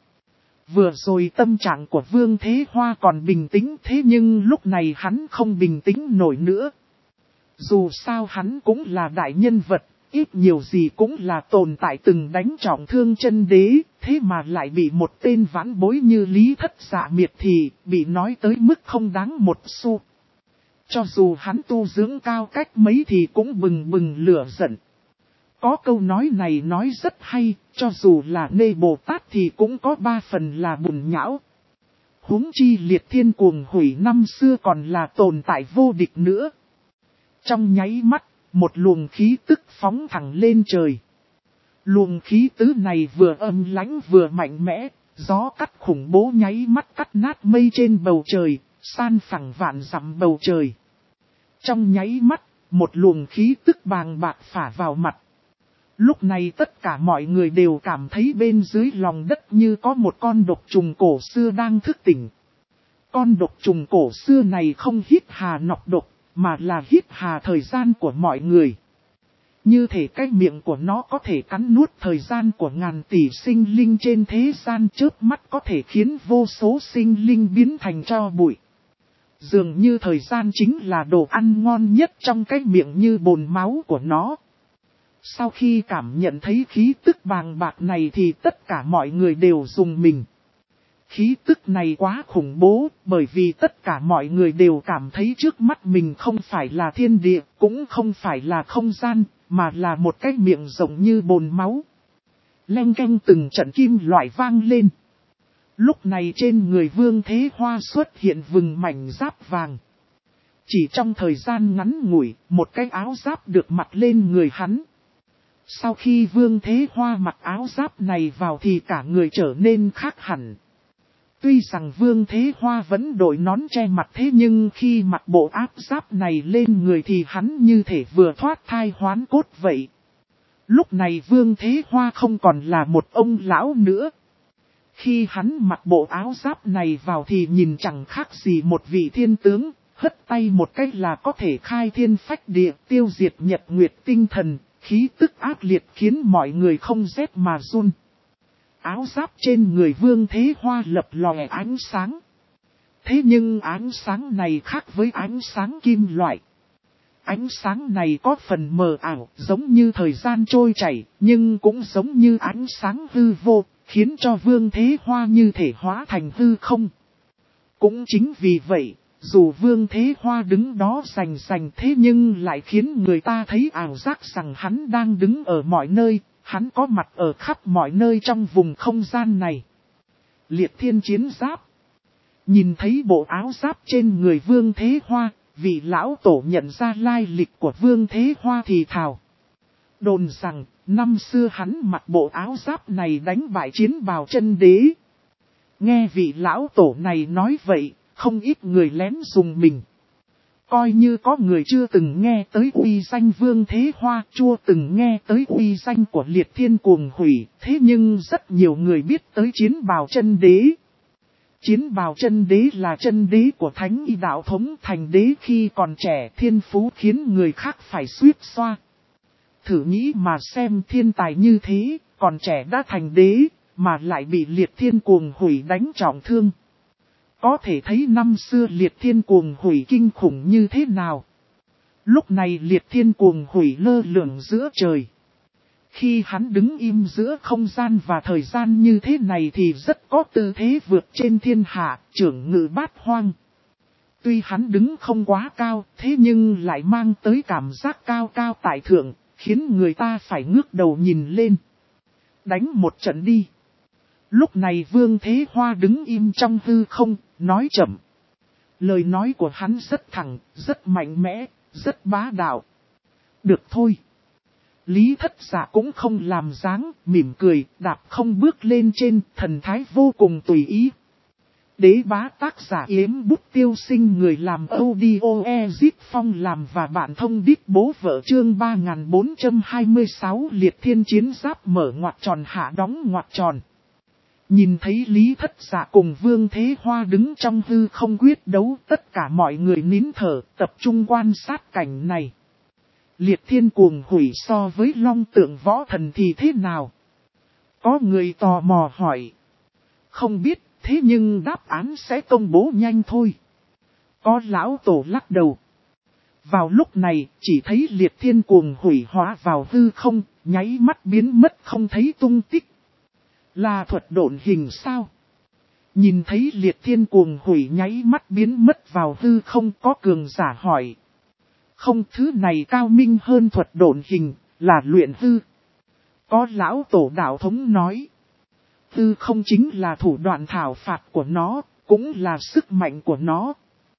Vừa rồi tâm trạng của Vương Thế Hoa còn bình tĩnh, thế nhưng lúc này hắn không bình tĩnh nổi nữa. Dù sao hắn cũng là đại nhân vật, ít nhiều gì cũng là tồn tại từng đánh trọng thương chân đế, thế mà lại bị một tên vãn bối như Lý Thất Dạ miệt thị, bị nói tới mức không đáng một xu. Cho dù hắn tu dưỡng cao cách mấy thì cũng bừng bừng lửa giận. Có câu nói này nói rất hay, cho dù là Nê Bồ Tát thì cũng có 3 phần là bùn nhão. Huống chi Liệt Thiên Cuồng Hủy năm xưa còn là tồn tại vô địch nữa. Trong nháy mắt, một luồng khí tức phóng thẳng lên trời. Luồng khí tứ này vừa âm lãnh vừa mạnh mẽ, gió cắt khủng bố nháy mắt cắt nát mây trên bầu trời, san phẳng vạn dặm bầu trời. Trong nháy mắt, một luồng khí tức bàng bạc phả vào mặt. Lúc này tất cả mọi người đều cảm thấy bên dưới lòng đất như có một con độc trùng cổ xưa đang thức tỉnh. Con độc trùng cổ xưa này không hít hà nọc độc, mà là hít hà thời gian của mọi người. Như thể cái miệng của nó có thể cắn nuốt thời gian của ngàn tỷ sinh linh trên thế gian, chớp mắt có thể khiến vô số sinh linh biến thành tro bụi. Dường như thời gian chính là đồ ăn ngon nhất trong cái miệng như bồn máu của nó. Sau khi cảm nhận thấy khí tức bàng bạc này thì tất cả mọi người đều rùng mình. Khí tức này quá khủng bố, bởi vì tất cả mọi người đều cảm thấy trước mắt mình không phải là thiên địa, cũng không phải là không gian, mà là một cái miệng rộng như bồn máu. Leng keng từng trận kim loại vang lên. Lúc này trên người Vương Thế Hoa xuất hiện vừng mảnh giáp vàng. Chỉ trong thời gian ngắn ngủi, một cái áo giáp được mặc lên người hắn. Sau khi Vương Thế Hoa mặc áo giáp này vào thì cả người trở nên khác hẳn. Tuy rằng Vương Thế Hoa vẫn đội nón che mặt, thế nhưng khi mặc bộ áo giáp này lên người thì hắn như thể vừa thoát thai hoán cốt vậy. Lúc này Vương Thế Hoa không còn là một ông lão nữa. Khi hắn mặc bộ áo giáp này vào thì nhìn chẳng khác gì một vị thiên tướng, hất tay một cách là có thể khai thiên phách địa, tiêu diệt nhật nguyệt tinh thần, khí tức ác liệt khiến mọi người không rét mà run. Áo giáp trên người Vương Thế Hoa lập lòe ánh sáng. Thế nhưng ánh sáng này khác với ánh sáng kim loại. Ánh sáng này có phần mờ ảo, giống như thời gian trôi chảy, nhưng cũng giống như ánh sáng hư vô, khiến cho Vương Thế Hoa như thể hóa thành hư không. Cũng chính vì vậy, dù Vương Thế Hoa đứng đó rành rành thế nhưng lại khiến người ta thấy ảo giác rằng hắn đang đứng ở mọi nơi, hắn có mặt ở khắp mọi nơi trong vùng không gian này. Liệt Thiên Chiến Giáp. Nhìn thấy bộ áo giáp trên người Vương Thế Hoa, vị lão tổ nhận ra lai lịch của Vương Thế Hoa thì thào. Đồn rằng, năm xưa hắn mặc bộ áo giáp này đánh bại Chiến Bào Chân Đế. Nghe vị lão tổ này nói vậy, không ít người lén dùng mình. Coi như có người chưa từng nghe tới uy danh Vương Thế Hoa, chưa từng nghe tới uy danh của Liệt Thiên Cuồng Hủy, thế nhưng rất nhiều người biết tới Chiến Bào Chân Đế. Chiến Bào Chân Đế là chân đế của Thánh Y Đạo Thống, thành đế khi còn trẻ, thiên phú khiến người khác phải suýt xoa. Thử nghĩ mà xem, thiên tài như thế, còn trẻ đã thành đế, mà lại bị Liệt Thiên Cuồng Hủy đánh trọng thương. Có thể thấy năm xưa Liệt Thiên Cuồng Hủy kinh khủng như thế nào. Lúc này Liệt Thiên Cuồng Hủy lơ lửng giữa trời. Khi hắn đứng im giữa không gian và thời gian như thế này thì rất có tư thế vượt trên thiên hạ, trưởng ngự bát hoang. Tuy hắn đứng không quá cao, thế nhưng lại mang tới cảm giác cao cao tại thượng, khiến người ta phải ngước đầu nhìn lên. Đánh một trận đi. Lúc này Vương Thế Hoa đứng im trong hư không, nói chậm. Lời nói của hắn rất thẳng, rất mạnh mẽ, rất bá đạo. Được thôi. Lý Thất Dạ cũng không làm dáng, mỉm cười, đạp không bước lên trên, thần thái vô cùng tùy ý. Đế bá tác giả Yếm Bút Tiêu Sinh, người làm audio Ezip Phong làm và bạn thông đít bố vợ, chương 3426 Liệt Thiên Chiến Giáp mở ngoặc tròn hạ đóng ngoặc tròn. Nhìn thấy Lý Thất Dạ cùng Vương Thế Hoa đứng trong hư không quyết đấu, tất cả mọi người nín thở, tập trung quan sát cảnh này. Liệt Thiên Cuồng Hủy so với Long Tượng Võ Thần thì thế nào? Có người tò mò hỏi. Không biết, thế nhưng đáp án sẽ công bố nhanh thôi. Có lão tổ lắc đầu. Vào lúc này, chỉ thấy liệt thiên cuồng hủy hóa vào hư không, nháy mắt biến mất không thấy tung tích. Là thuật độn hình sao? Nhìn thấy liệt thiên cuồng hủy nháy mắt biến mất vào hư không, có cường giả hỏi. Không, thứ này cao minh hơn thuật độn hình, là luyện hư. Có lão tổ đạo thống nói. Hư không chính là thủ đoạn thảo phạt của nó, cũng là sức mạnh của nó.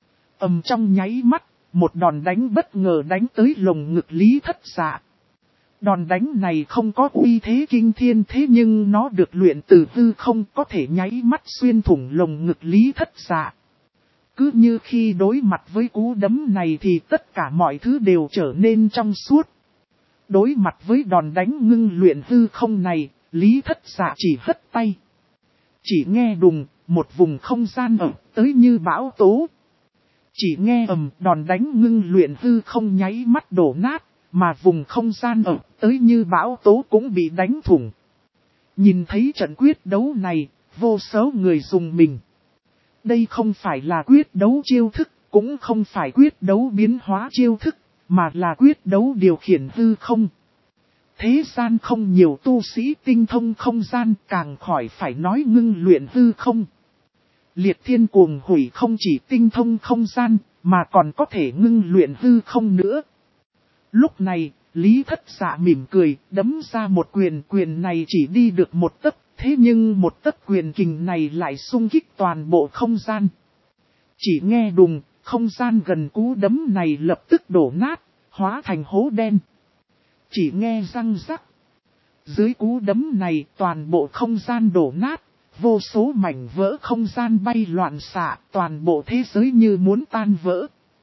Trong nháy mắt, một đòn đánh bất ngờ đánh tới lồng ngực Lý Thất Dạ. Đòn đánh này không có uy thế kinh thiên, thế nhưng nó được luyện từ hư không, có thể nháy mắt xuyên thủng lồng ngực Lý Thất Dạ. Cứ như khi đối mặt với cú đấm này thì tất cả mọi thứ đều trở nên trong suốt. Đối mặt với đòn đánh ngưng luyện hư không này, Lý Thất Dạ chỉ hất tay. Chỉ nghe đùng, một vùng không gian ập tới như bão tố. Chỉ nghe đòn đánh ngưng luyện hư không nháy mắt đổ nát, mà vùng không gian ập tới như bão tố cũng bị đánh thủng. Nhìn thấy trận quyết đấu này, vô số người dùng mình. Đây không phải là quyết đấu chiêu thức, cũng không phải quyết đấu biến hóa chiêu thức, mà là quyết đấu điều khiển hư không. Thế gian không nhiều tu sĩ tinh thông không gian, càng khỏi phải nói ngưng luyện hư không. Liệt thiên cuồng hủy không chỉ tinh thông không gian, mà còn có thể ngưng luyện hư không nữa. Lúc này, Lý Thất Dạ mỉm cười, đấm ra một quyền này chỉ đi được một tấc, thế nhưng một tấc quyền kình này lại xung kích toàn bộ không gian. Chỉ nghe đùng, không gian gần cú đấm này lập tức đổ nát, hóa thành hố đen. Chỉ nghe răng rắc. Dưới cú đấm này toàn bộ không gian đổ nát, vô số mảnh vỡ không gian bay loạn xạ, toàn bộ thế giới như muốn tan vỡ.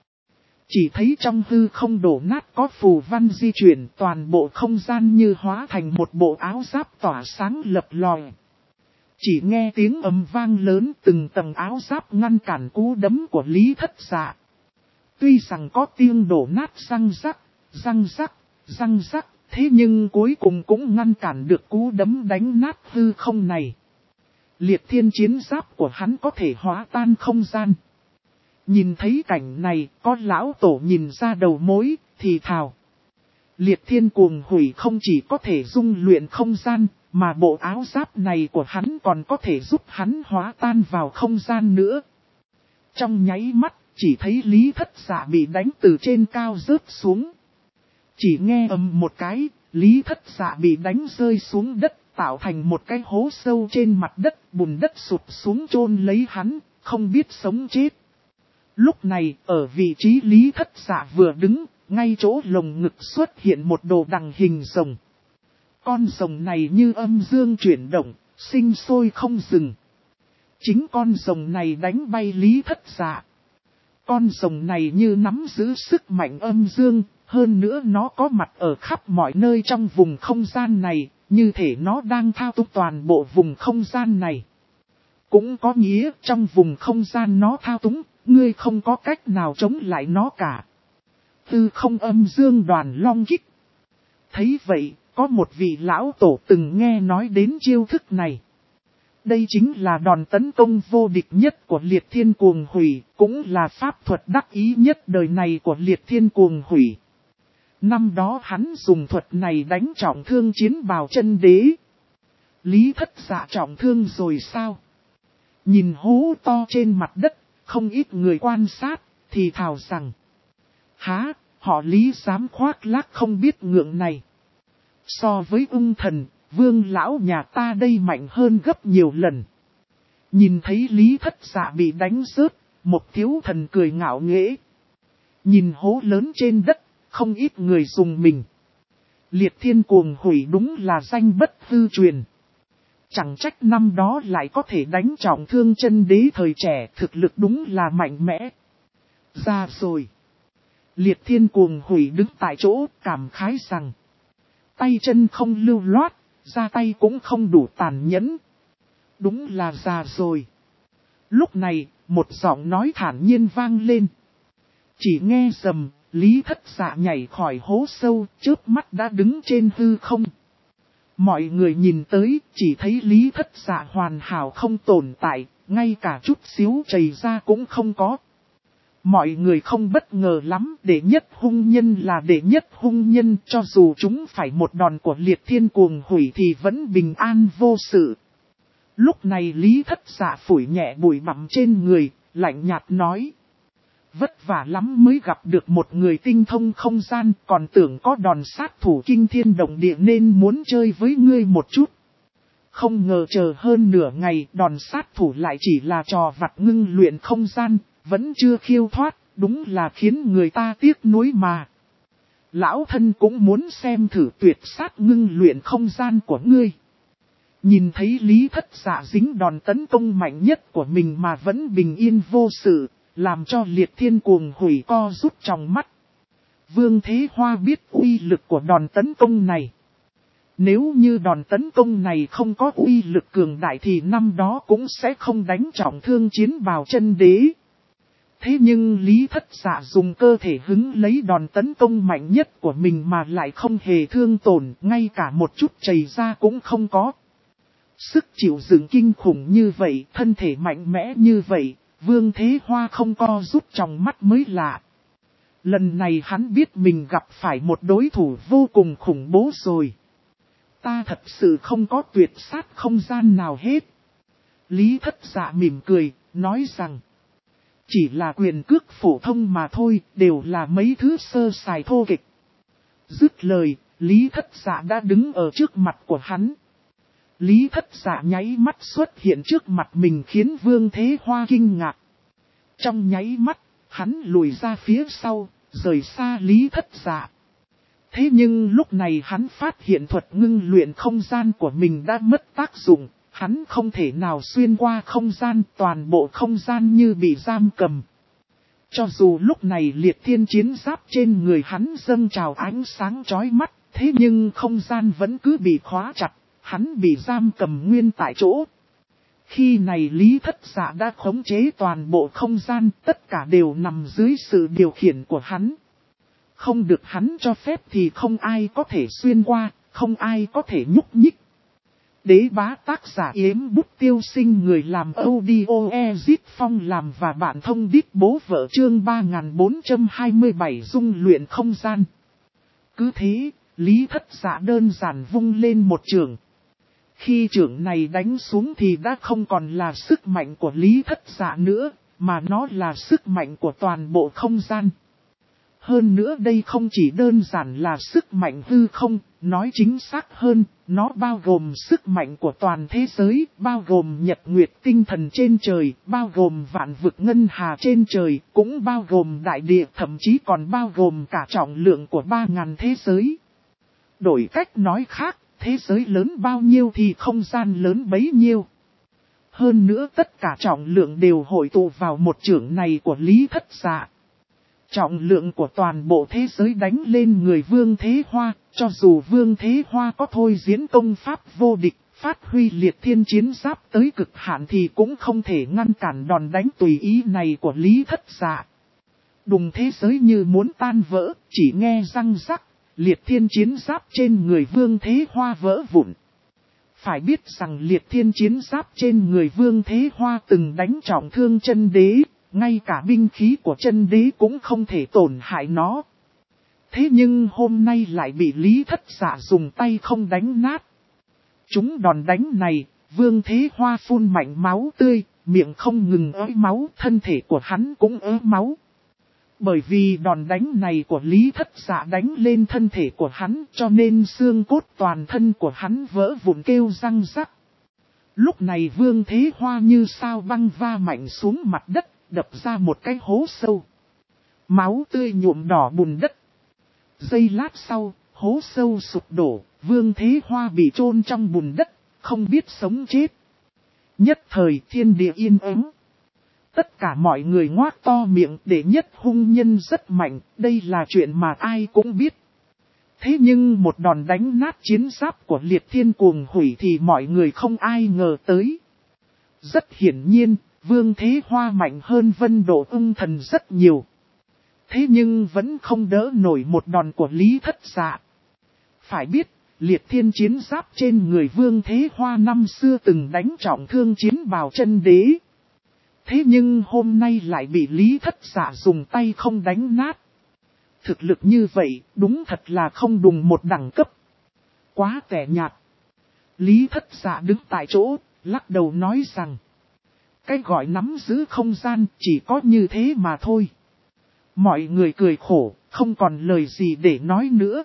Chỉ thấy trong hư không đổ nát có phù văn di chuyển, toàn bộ không gian như hóa thành một bộ áo giáp tỏa sáng lập lòi. Chỉ nghe tiếng ầm vang lớn, từng tầng áo giáp ngăn cản cú đấm của Lý Thất Dạ. Tuy rằng có tiếng đổ nát răng rắc, răng rắc, răng rắc, thế nhưng cuối cùng cũng ngăn cản được cú đấm đánh nát hư không này. Liệt thiên chiến giáp của hắn có thể hóa tan không gian. Nhìn thấy cảnh này, có lão tổ nhìn ra đầu mối, thì thào. Liệt thiên cuồng hủy không chỉ có thể dung luyện không gian, mà bộ áo giáp này của hắn còn có thể giúp hắn hóa tan vào không gian nữa. Trong nháy mắt, chỉ thấy Lý Thất Dạ bị đánh từ trên cao rớt xuống. Chỉ nghe một cái, Lý Thất Dạ bị đánh rơi xuống đất, tạo thành một cái hố sâu trên mặt đất, bùn đất sụp xuống chôn lấy hắn, không biết sống chết. Lúc này, ở vị trí Lý Thất Dạ vừa đứng, ngay chỗ lồng ngực xuất hiện một đồ đằng hình rồng. Con rồng này như âm dương chuyển động, sinh sôi không dừng. Chính con rồng này đánh bay Lý Thất Dạ. Con rồng này như nắm giữ sức mạnh âm dương, hơn nữa nó có mặt ở khắp mọi nơi trong vùng không gian này, như thể nó đang thao túng toàn bộ vùng không gian này. Cũng có nghĩa trong vùng không gian nó thao túng, ngươi không có cách nào chống lại nó cả. Tư không âm dương đoàn long kích. Thấy vậy, có một vị lão tổ từng nghe nói đến chiêu thức này. Đây chính là đòn tấn công vô địch nhất của Liệt Thiên Cuồng Hủy, cũng là pháp thuật đắc ý nhất đời này của Liệt Thiên Cuồng Hủy. Năm đó hắn dùng thuật này đánh trọng thương Chiến Bào Chân Đế. Lý Thất Dạ trọng thương rồi sao? Nhìn hố to trên mặt đất, không ít người quan sát, thì thào rằng. Há, họ Lý dám khoác lác không biết ngượng này. So với ung thần, Vương lão nhà ta đây mạnh hơn gấp nhiều lần. Nhìn thấy Lý Thất Dạ bị đánh rớt, một thiếu thần cười ngạo nghễ. Nhìn hố lớn trên đất, không ít người dùng mình. Liệt Thiên Cuồng Hủy đúng là danh bất hư truyền. Chẳng trách năm đó lại có thể đánh trọng thương Chân Đế thời trẻ, thực lực đúng là mạnh mẽ. Ra rồi. Liệt Thiên Cuồng Hủy đứng tại chỗ cảm khái rằng. Tay chân không lưu loát, ra tay cũng không đủ tàn nhẫn. Đúng là già rồi. Lúc này, một giọng nói thản nhiên vang lên. Chỉ nghe rầm, Lý Thất Dạ nhảy khỏi hố sâu, chớp mắt đã đứng trên hư không. Mọi người nhìn tới, chỉ thấy Lý Thất Dạ hoàn hảo không tồn tại, ngay cả chút xíu chảy ra cũng không có. Mọi người không bất ngờ lắm, đệ nhất hung nhân là đệ nhất hung nhân, cho dù chúng phải một đòn của liệt thiên cuồng hủy thì vẫn bình an vô sự. Lúc này Lý Thất Dạ phủi nhẹ bụi bặm trên người, lạnh nhạt nói. Vất vả lắm mới gặp được một người tinh thông không gian, còn tưởng có đòn sát thủ kinh thiên động địa nên muốn chơi với ngươi một chút. Không ngờ chờ hơn nửa ngày, đòn sát thủ lại chỉ là trò vặt ngưng luyện không gian, vẫn chưa khiêu thoát, đúng là khiến người ta tiếc nuối mà. Lão thân cũng muốn xem thử tuyệt sát ngưng luyện không gian của ngươi. Nhìn thấy Lý Thất Dạ dính đòn tấn công mạnh nhất của mình mà vẫn bình yên vô sự, làm cho liệt thiên cuồng hủy co rút trong mắt. Vương Thế Hoa biết uy lực của đòn tấn công này. Nếu như đòn tấn công này không có uy lực cường đại thì năm đó cũng sẽ không đánh trọng thương chiến bào chân đế. Thế nhưng Lý Thất Dạ dùng cơ thể hứng lấy đòn tấn công mạnh nhất của mình mà lại không hề thương tổn, ngay cả một chút chảy ra cũng không có. Sức chịu đựng kinh khủng như vậy, thân thể mạnh mẽ như vậy, Vương Thế Hoa không co rút trong mắt mới lạ. Lần này hắn biết mình gặp phải một đối thủ vô cùng khủng bố rồi. Ta thật sự không có tuyệt sát không gian nào hết. Lý Thất Dạ mỉm cười, nói rằng. Chỉ là quyền cước phổ thông mà thôi, đều là mấy thứ sơ sài thô kịch. Dứt lời, Lý Thất Dạ đã đứng ở trước mặt của hắn. Lý Thất Dạ nháy mắt xuất hiện trước mặt mình khiến Vương Thế Hoa kinh ngạc. Trong nháy mắt, hắn lùi ra phía sau, rời xa Lý Thất Dạ. Thế nhưng lúc này hắn phát hiện thuật ngưng luyện không gian của mình đã mất tác dụng, hắn không thể nào xuyên qua không gian, toàn bộ không gian như bị giam cầm. Cho dù lúc này liệt thiên chiến giáp trên người hắn dâng trào ánh sáng chói mắt, thế nhưng không gian vẫn cứ bị khóa chặt, hắn bị giam cầm nguyên tại chỗ. Khi này Lý Thất Dạ đã khống chế toàn bộ không gian, tất cả đều nằm dưới sự điều khiển của hắn. Không được hắn cho phép thì không ai có thể xuyên qua, không ai có thể nhúc nhích. Đế bá tác giả Yếm Bút Tiêu Sinh, người làm audio Ezit Phong làm và bạn thông đít bố vợ, chương 3427 dung luyện không gian. Cứ thế, Lý Thất Dạ đơn giản vung lên một chưởng. Khi chưởng này đánh xuống thì đã không còn là sức mạnh của Lý Thất Dạ nữa, mà nó là sức mạnh của toàn bộ không gian. Hơn nữa đây không chỉ đơn giản là sức mạnh hư không, nói chính xác hơn, nó bao gồm sức mạnh của toàn thế giới, bao gồm nhật nguyệt tinh thần trên trời, bao gồm vạn vực ngân hà trên trời, cũng bao gồm đại địa, thậm chí còn bao gồm cả trọng lượng của 3.000 thế giới. Đổi cách nói khác, thế giới lớn bao nhiêu thì không gian lớn bấy nhiêu. Hơn nữa tất cả trọng lượng đều hội tụ vào một chưởng này của Lý Thất Dạ. Trọng lượng của toàn bộ thế giới đánh lên người Vương Thế Hoa, cho dù Vương Thế Hoa có thôi diễn công pháp vô địch, phát huy liệt thiên chiến giáp tới cực hạn thì cũng không thể ngăn cản đòn đánh tùy ý này của Lý Thất Dạ. Đùng, thế giới như muốn tan vỡ, chỉ nghe răng rắc, liệt thiên chiến giáp trên người Vương Thế Hoa vỡ vụn. Phải biết rằng liệt thiên chiến giáp trên người Vương Thế Hoa từng đánh trọng thương chân đế. Ngay cả binh khí của chân đế cũng không thể tổn hại nó. Thế nhưng hôm nay lại bị Lý Thất Dạ dùng tay không đánh nát. Chúng đòn đánh này, Vương Thế Hoa phun mạnh máu tươi, miệng không ngừng ới máu, thân thể của hắn cũng ớ máu. Bởi vì đòn đánh này của Lý Thất Dạ đánh lên thân thể của hắn, cho nên xương cốt toàn thân của hắn vỡ vụn kêu răng rắc. Lúc này Vương Thế Hoa như sao băng va mạnh xuống mặt đất, đập ra một cái hố sâu. Máu tươi nhuộm đỏ bùn đất. Giây lát sau, hố sâu sụp đổ, Vương Thế Hoa bị chôn trong bùn đất, không biết sống chết. Nhất thời thiên địa yên ắng. Tất cả mọi người ngoác to miệng, đệ nhất hung nhân rất mạnh, đây là chuyện mà ai cũng biết. Thế nhưng một đòn đánh nát chiến giáp của liệt thiên cuồng hủy thì mọi người không ai ngờ tới. Rất hiển nhiên, Vương Thế Hoa mạnh hơn Vân Độ Ưng Thần rất nhiều. Thế nhưng vẫn không đỡ nổi một đòn của Lý Thất Dạ. Phải biết, liệt thiên chiến giáp trên người Vương Thế Hoa năm xưa từng đánh trọng thương chiến bào chân đế. Thế nhưng hôm nay lại bị Lý Thất Dạ dùng tay không đánh nát. Thực lực như vậy đúng thật là không đùng một đẳng cấp. Quá tẻ nhạt. Lý Thất Dạ đứng tại chỗ, lắc đầu nói rằng. Cái gọi nắm giữ không gian chỉ có như thế mà thôi. Mọi người cười khổ, không còn lời gì để nói nữa.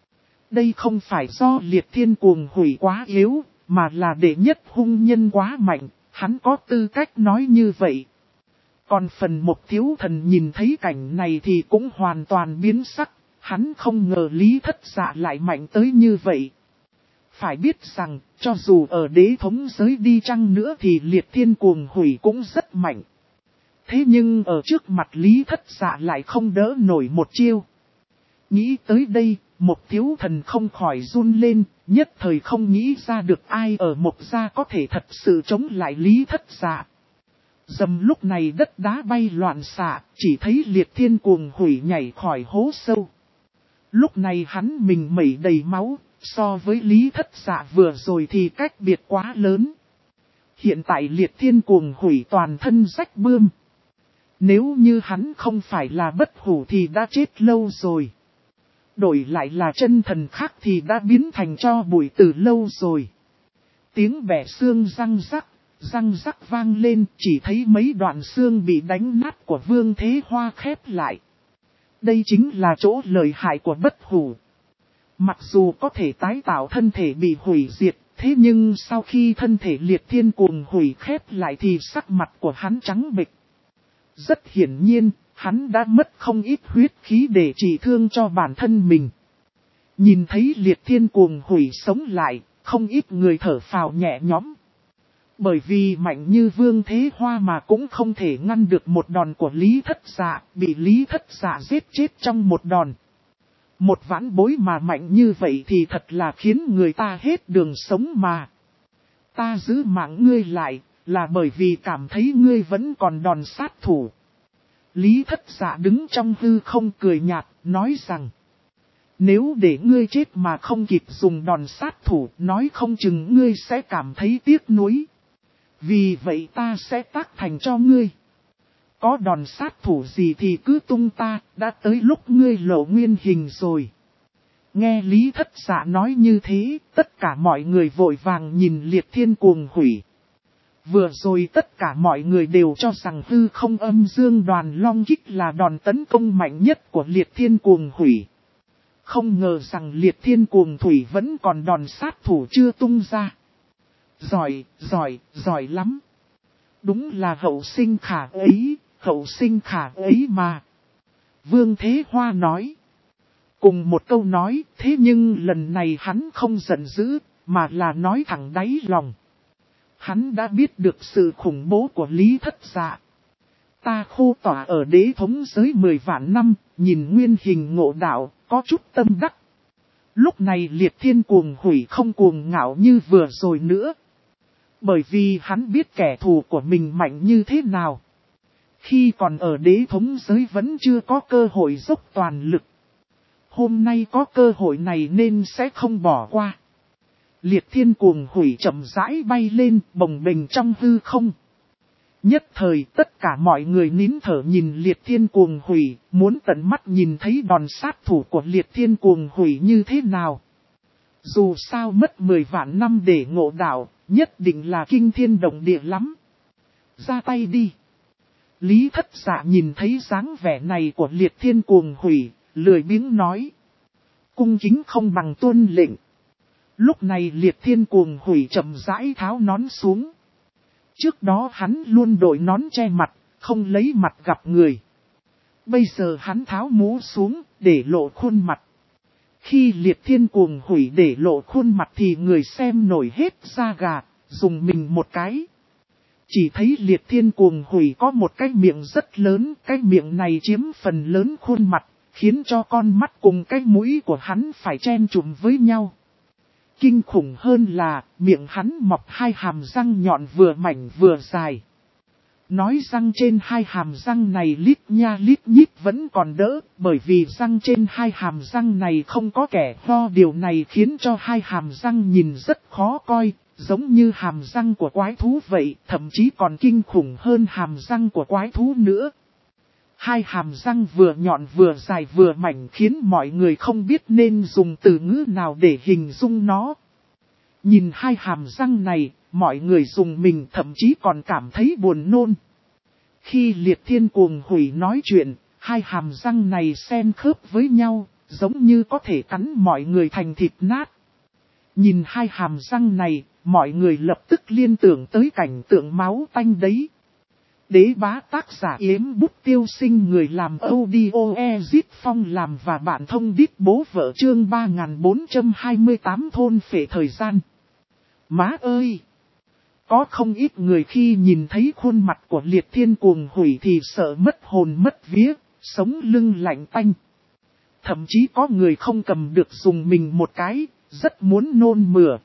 Đây không phải do liệt thiên cuồng hủy quá yếu, mà là đệ nhất hung nhân quá mạnh, hắn có tư cách nói như vậy. Còn phần Một Thiếu Thần nhìn thấy cảnh này thì cũng hoàn toàn biến sắc, hắn không ngờ Lý Thất Dạ lại mạnh tới như vậy. Phải biết rằng, cho dù ở đế thống giới đi chăng nữa thì liệt thiên cuồng hủy cũng rất mạnh. Thế nhưng ở trước mặt Lý Thất Dạ lại không đỡ nổi một chiêu. Nghĩ tới đây, Một Thiếu Thần không khỏi run lên, nhất thời không nghĩ ra được ai ở Một gia có thể thật sự chống lại Lý Thất Dạ. Dầm lúc này đất đá bay loạn xạ, chỉ thấy liệt thiên cuồng hủy nhảy khỏi hố sâu. Lúc này hắn mình mẩy đầy máu, so với Lý Thất Dạ vừa rồi thì cách biệt quá lớn. Hiện tại liệt thiên cuồng hủy toàn thân rách bươm. Nếu như hắn không phải là bất hủ thì đã chết lâu rồi. Đổi lại là chân thần khác thì đã biến thành tro bụi từ lâu rồi. Tiếng bẻ xương răng rắc vang lên, chỉ thấy mấy đoạn xương bị đánh nát của Vương Thế Hoa khép lại. Đây chính là chỗ lợi hại của bất hủ. Mặc dù có thể tái tạo thân thể bị hủy diệt, thế nhưng sau khi thân thể liệt thiên cuồng hủy khép lại thì sắc mặt của hắn trắng bệch. Rất hiển nhiên, hắn đã mất không ít huyết khí để trị thương cho bản thân mình. Nhìn thấy liệt thiên cuồng hủy sống lại, không ít người thở phào nhẹ nhõm. Bởi vì mạnh như Vương Thế Hoa mà cũng không thể ngăn được một đòn của Lý Thất Dạ, bị Lý Thất Dạ giết chết trong một đòn. Một vãn bối mà mạnh như vậy thì thật là khiến người ta hết đường sống mà. Ta giữ mạng ngươi lại, là bởi vì cảm thấy ngươi vẫn còn đòn sát thủ. Lý Thất Dạ đứng trong hư không cười nhạt, nói rằng. Nếu để ngươi chết mà không kịp dùng đòn sát thủ, nói không chừng ngươi sẽ cảm thấy tiếc nuối. Vì vậy ta sẽ tác thành cho ngươi. Có đòn sát thủ gì thì cứ tung ta, đã tới lúc ngươi lộ nguyên hình rồi. Nghe Lý Thất Dạ nói như thế, tất cả mọi người vội vàng nhìn liệt thiên cuồng hủy. Vừa rồi tất cả mọi người đều cho rằng hư không âm dương đoàn long kích là đòn tấn công mạnh nhất của liệt thiên cuồng hủy. Không ngờ rằng liệt thiên cuồng thủy vẫn còn đòn sát thủ chưa tung ra. Giỏi lắm. Đúng là hậu sinh khả ấy mà. Vương Thế Hoa nói. Cùng một câu nói, thế nhưng lần này hắn không giận dữ, mà là nói thẳng đáy lòng. Hắn đã biết được sự khủng bố của Lý Thất Dạ. Ta khô tỏa ở đế thống giới 10 vạn năm, nhìn nguyên hình ngộ đạo, có chút tâm đắc. Lúc này liệt thiên cuồng hủy không cuồng ngạo như vừa rồi nữa. Bởi vì hắn biết kẻ thù của mình mạnh như thế nào. Khi còn ở đế thống giới vẫn chưa có cơ hội dốc toàn lực. Hôm nay có cơ hội này nên sẽ không bỏ qua. Liệt thiên cuồng hủy chậm rãi bay lên bồng bềnh trong hư không. Nhất thời tất cả mọi người nín thở nhìn liệt thiên cuồng hủy, muốn tận mắt nhìn thấy đòn sát thủ của liệt thiên cuồng hủy như thế nào. Dù sao mất 10 vạn năm để ngộ đạo, nhất định là kinh thiên động địa lắm. Ra tay đi. Lý Thất Dạ nhìn thấy dáng vẻ này của liệt thiên cuồng hủy, lười biếng nói. Cung kính không bằng tuân lệnh. Lúc này liệt thiên cuồng hủy chậm rãi tháo nón xuống. Trước đó hắn luôn đội nón che mặt, không lấy mặt gặp người. Bây giờ hắn tháo mũ xuống, để lộ khuôn mặt. Khi liệt thiên cuồng hủy để lộ khuôn mặt thì người xem nổi hết da gà, dùng mình một cái. Chỉ thấy liệt thiên cuồng hủy có một cái miệng rất lớn, cái miệng này chiếm phần lớn khuôn mặt, khiến cho con mắt cùng cái mũi của hắn phải chen chùm với nhau. Kinh khủng hơn là, miệng hắn mọc hai hàm răng nhọn vừa mảnh vừa dài. Nói răng trên hai hàm răng này lít nha lít nhít vẫn còn đỡ, bởi vì răng trên hai hàm răng này không có kẻ ho, điều này khiến cho hai hàm răng nhìn rất khó coi, giống như hàm răng của quái thú vậy, thậm chí còn kinh khủng hơn hàm răng của quái thú nữa. Hai hàm răng vừa nhọn vừa dài vừa mảnh khiến mọi người không biết nên dùng từ ngữ nào để hình dung nó. Nhìn hai hàm răng này, mọi người dùng mình thậm chí còn cảm thấy buồn nôn. Khi Liệt Thiên Cuồng Hủy nói chuyện, hai hàm răng này xen khớp với nhau, giống như có thể cắn mọi người thành thịt nát. Nhìn hai hàm răng này, mọi người lập tức liên tưởng tới cảnh tượng máu tanh đấy. Đế bá tác giả Yếm Bút Tiêu Sinh, người làm audio Ezit Phong làm và bạn thông đít bố vợ, chương 3428 thôn phệ thời gian. Má ơi! Có không ít người khi nhìn thấy khuôn mặt của Liệt Thiên Cuồng Hủy thì sợ mất hồn mất vía, sống lưng lạnh tanh. Thậm chí có người không cầm được dùng mình một cái, rất muốn nôn mửa.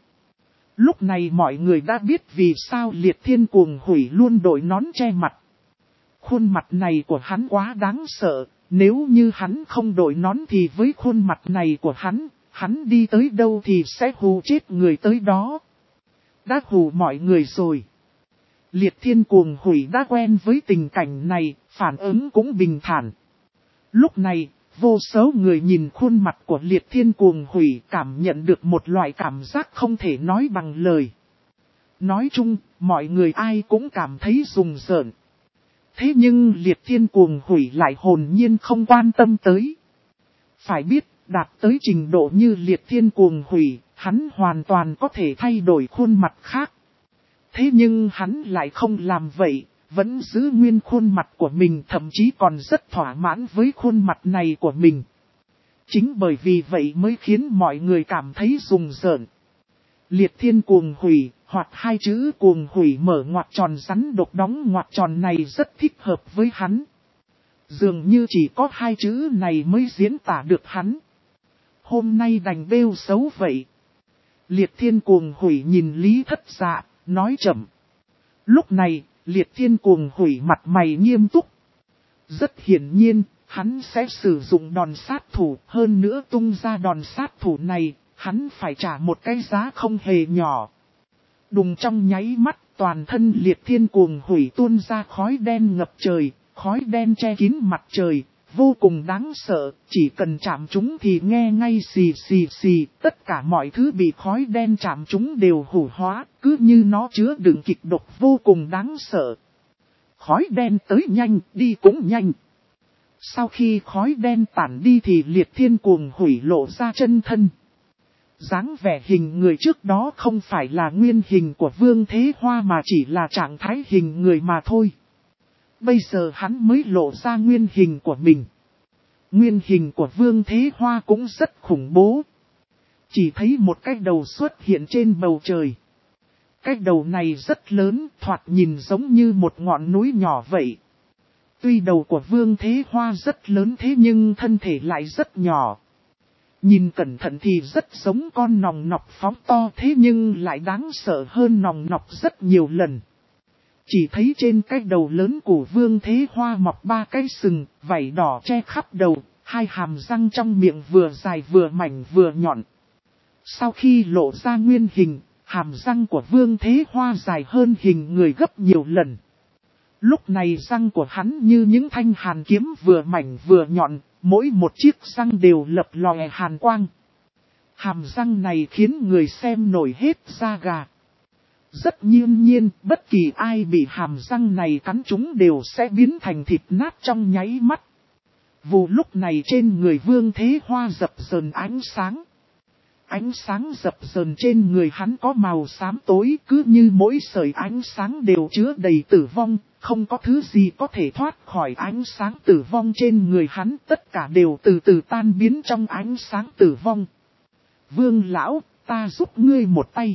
Lúc này mọi người đã biết vì sao Liệt Thiên Cuồng Hủy luôn đội nón che mặt. Khuôn mặt này của hắn quá đáng sợ, nếu như hắn không đội nón thì với khuôn mặt này của hắn đi tới đâu thì sẽ hù chết người tới đó. Đã hù mọi người rồi. Liệt Thiên Cuồng Hủy đã quen với tình cảnh này, phản ứng cũng bình thản. Lúc này, vô số người nhìn khuôn mặt của Liệt Thiên Cuồng Hủy cảm nhận được một loại cảm giác không thể nói bằng lời. Nói chung, mọi người ai cũng cảm thấy rùng rợn. Thế nhưng Liệt Thiên Cuồng Hủy lại hồn nhiên không quan tâm tới. Phải biết, đạt tới trình độ như Liệt Thiên Cuồng Hủy, hắn hoàn toàn có thể thay đổi khuôn mặt khác. Thế nhưng hắn lại không làm vậy, vẫn giữ nguyên khuôn mặt của mình, thậm chí còn rất thỏa mãn với khuôn mặt này của mình. Chính bởi vì vậy mới khiến mọi người cảm thấy rùng rợn. Liệt Thiên Cuồng Hủy, hoặc hai chữ cuồng hủy mở ngoặc tròn rắn độc đóng ngoặc tròn này rất thích hợp với hắn. Dường như chỉ có hai chữ này mới diễn tả được hắn. Hôm nay đành bêu xấu vậy. Liệt Thiên Cuồng Hủy nhìn Lý Thất Dạ, nói chậm. Lúc này, Liệt Thiên Cuồng Hủy mặt mày nghiêm túc. Rất hiển nhiên, hắn sẽ sử dụng đòn sát thủ, hơn nữa tung ra đòn sát thủ này, hắn phải trả một cái giá không hề nhỏ. Đùng trong nháy mắt, toàn thân Liệt Thiên Cuồng Hủy tuôn ra khói đen ngập trời, khói đen che kín mặt trời, vô cùng đáng sợ, chỉ cần chạm chúng thì nghe ngay xì xì xì, tất cả mọi thứ bị khói đen chạm chúng đều hủ hóa, cứ như nó chứa đựng kịch độc vô cùng đáng sợ. Khói đen tới nhanh, đi cũng nhanh. Sau khi khói đen tản đi thì Liệt Thiên Cuồng Hủy lộ ra chân thân. Dáng vẻ hình người trước đó không phải là nguyên hình của Vương Thế Hoa mà chỉ là trạng thái hình người mà thôi. Bây giờ hắn mới lộ ra nguyên hình của mình. Nguyên hình của Vương Thế Hoa cũng rất khủng bố. Chỉ thấy một cái đầu xuất hiện trên bầu trời. Cái đầu này rất lớn, thoạt nhìn giống như một ngọn núi nhỏ vậy. Tuy đầu của Vương Thế Hoa rất lớn thế nhưng thân thể lại rất nhỏ. Nhìn cẩn thận thì rất giống con nòng nọc phóng to thế nhưng lại đáng sợ hơn nòng nọc rất nhiều lần. Chỉ thấy trên cái đầu lớn của Vương Thế Hoa mọc ba cái sừng, vảy đỏ che khắp đầu, hai hàm răng trong miệng vừa dài vừa mảnh vừa nhọn. Sau khi lộ ra nguyên hình, hàm răng của Vương Thế Hoa dài hơn hình người gấp nhiều lần. Lúc này răng của hắn như những thanh hàn kiếm vừa mảnh vừa nhọn, mỗi một chiếc răng đều lập lòe hàn quang. Hàm răng này khiến người xem nổi hết da gà. Rất nhiên, bất kỳ ai bị hàm răng này cắn chúng đều sẽ biến thành thịt nát trong nháy mắt. Vụ lúc này trên người Vương Thế Hoa dập dờn ánh sáng. Ánh sáng dập dờn trên người hắn có màu xám tối, cứ như mỗi sợi ánh sáng đều chứa đầy tử vong, không có thứ gì có thể thoát khỏi ánh sáng tử vong trên người hắn, tất cả đều từ từ tan biến trong ánh sáng tử vong. Vương lão, ta giúp ngươi một tay.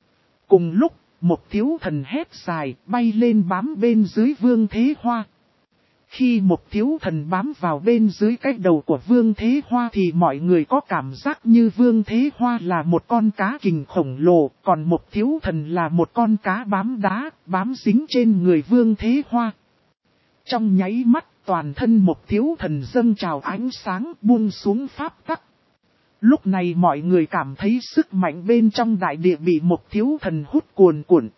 Cùng lúc, một thiếu thần hét dài, bay lên bám bên dưới Vương Thế Hoa. Khi một thiếu thần bám vào bên dưới cái đầu của Vương Thế Hoa thì mọi người có cảm giác như Vương Thế Hoa là một con cá kình khổng lồ, còn một thiếu thần là một con cá bám đá, bám dính trên người Vương Thế Hoa. Trong nháy mắt, toàn thân một thiếu thần dâng trào ánh sáng buông xuống pháp tắc. Lúc này mọi người cảm thấy sức mạnh bên trong đại địa bị một thiếu thần hút cuồn cuộn.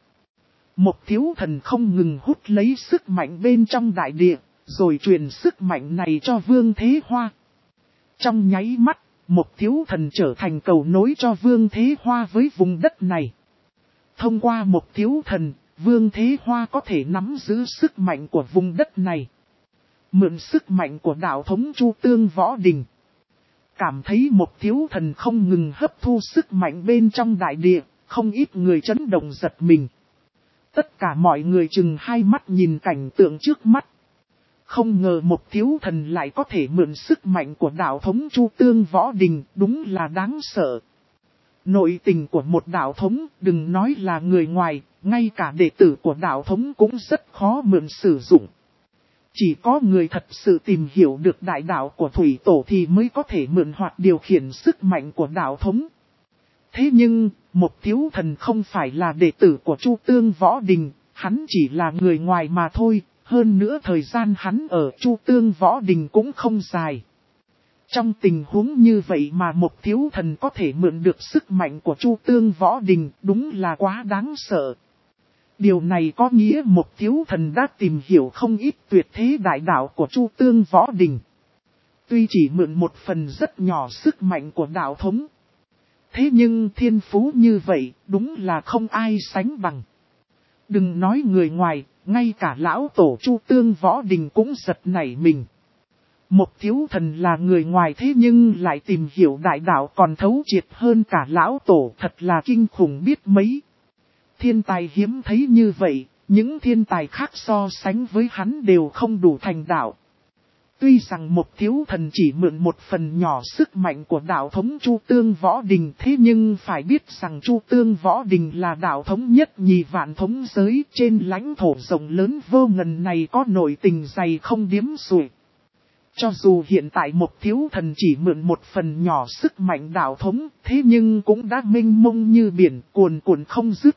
Một thiếu thần không ngừng hút lấy sức mạnh bên trong đại địa, rồi truyền sức mạnh này cho Vương Thế Hoa. Trong nháy mắt, một thiếu thần trở thành cầu nối cho Vương Thế Hoa với vùng đất này. Thông qua một thiếu thần, Vương Thế Hoa có thể nắm giữ sức mạnh của vùng đất này. Mượn sức mạnh của đạo thống Chu Tương Võ Đình. Cảm thấy một thiếu thần không ngừng hấp thu sức mạnh bên trong đại địa, không ít người chấn động giật mình. Tất cả mọi người chừng hai mắt nhìn cảnh tượng trước mắt. Không ngờ một thiếu thần lại có thể mượn sức mạnh của đạo thống Chu Tương Võ Đình, đúng là đáng sợ. Nội tình của một đạo thống, đừng nói là người ngoài, ngay cả đệ tử của đạo thống cũng rất khó mượn sử dụng. Chỉ có người thật sự tìm hiểu được đại đạo của Thủy Tổ thì mới có thể mượn hoặc điều khiển sức mạnh của đạo thống. Thế nhưng, một thiếu thần không phải là đệ tử của Chu Tương Võ Đình, hắn chỉ là người ngoài mà thôi, hơn nữa thời gian hắn ở Chu Tương Võ Đình cũng không dài. Trong tình huống như vậy mà một thiếu thần có thể mượn được sức mạnh của Chu Tương Võ Đình, đúng là quá đáng sợ. Điều này có nghĩa một thiếu thần đã tìm hiểu không ít tuyệt thế đại đạo của Chu Tương Võ Đình. Tuy chỉ mượn một phần rất nhỏ sức mạnh của đạo thống. Thế nhưng thiên phú như vậy, đúng là không ai sánh bằng. Đừng nói người ngoài, ngay cả lão tổ Chu Tương Võ Đình cũng giật nảy mình. Một thiếu thần là người ngoài thế nhưng lại tìm hiểu đại đạo còn thấu triệt hơn cả lão tổ, thật là kinh khủng biết mấy. Thiên tài hiếm thấy như vậy, những thiên tài khác so sánh với hắn đều không đủ thành đạo. Tuy rằng một thiếu thần chỉ mượn một phần nhỏ sức mạnh của đạo thống Chu Tương Võ Đình, thế nhưng phải biết rằng Chu Tương Võ Đình là đạo thống nhất nhì vạn thống giới, trên lãnh thổ rộng lớn vô ngần này có nội tình dày không điếm xuể. Cho dù hiện tại một thiếu thần chỉ mượn một phần nhỏ sức mạnh đạo thống, thế nhưng cũng đã mênh mông như biển, cuồn cuộn không dứt.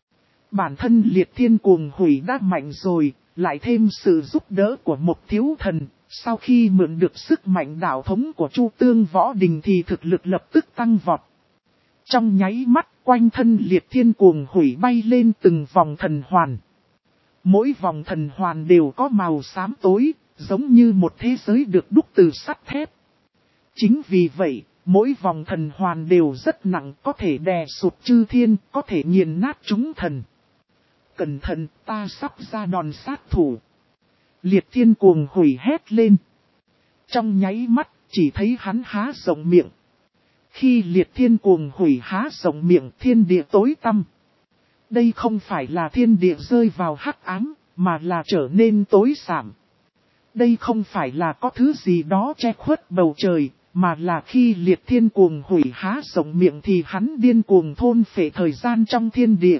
Bản thân Liệt Thiên Cuồng Hủy đã mạnh rồi, lại thêm sự giúp đỡ của một thiếu thần, sau khi mượn được sức mạnh đạo thống của Chu Tương Võ Đình thì thực lực lập tức tăng vọt. Trong nháy mắt, quanh thân Liệt Thiên Cuồng Hủy bay lên từng vòng thần hoàn. Mỗi vòng thần hoàn đều có màu xám tối, giống như một thế giới được đúc từ sắt thép. Chính vì vậy, mỗi vòng thần hoàn đều rất nặng, có thể đè sụt chư thiên, có thể nghiền nát chúng thần. Cẩn thận, ta sắp ra đòn sát thủ. Liệt Thiên Cuồng Hủy hét lên. Trong nháy mắt, chỉ thấy hắn há rộng miệng. Khi Liệt Thiên Cuồng Hủy há rộng miệng, thiên địa tối tăm. Đây không phải là thiên địa rơi vào hắc ám, mà là trở nên tối sạm. Đây không phải là có thứ gì đó che khuất bầu trời, mà là khi Liệt Thiên Cuồng Hủy há rộng miệng thì hắn điên cuồng thôn phệ thời gian trong thiên địa.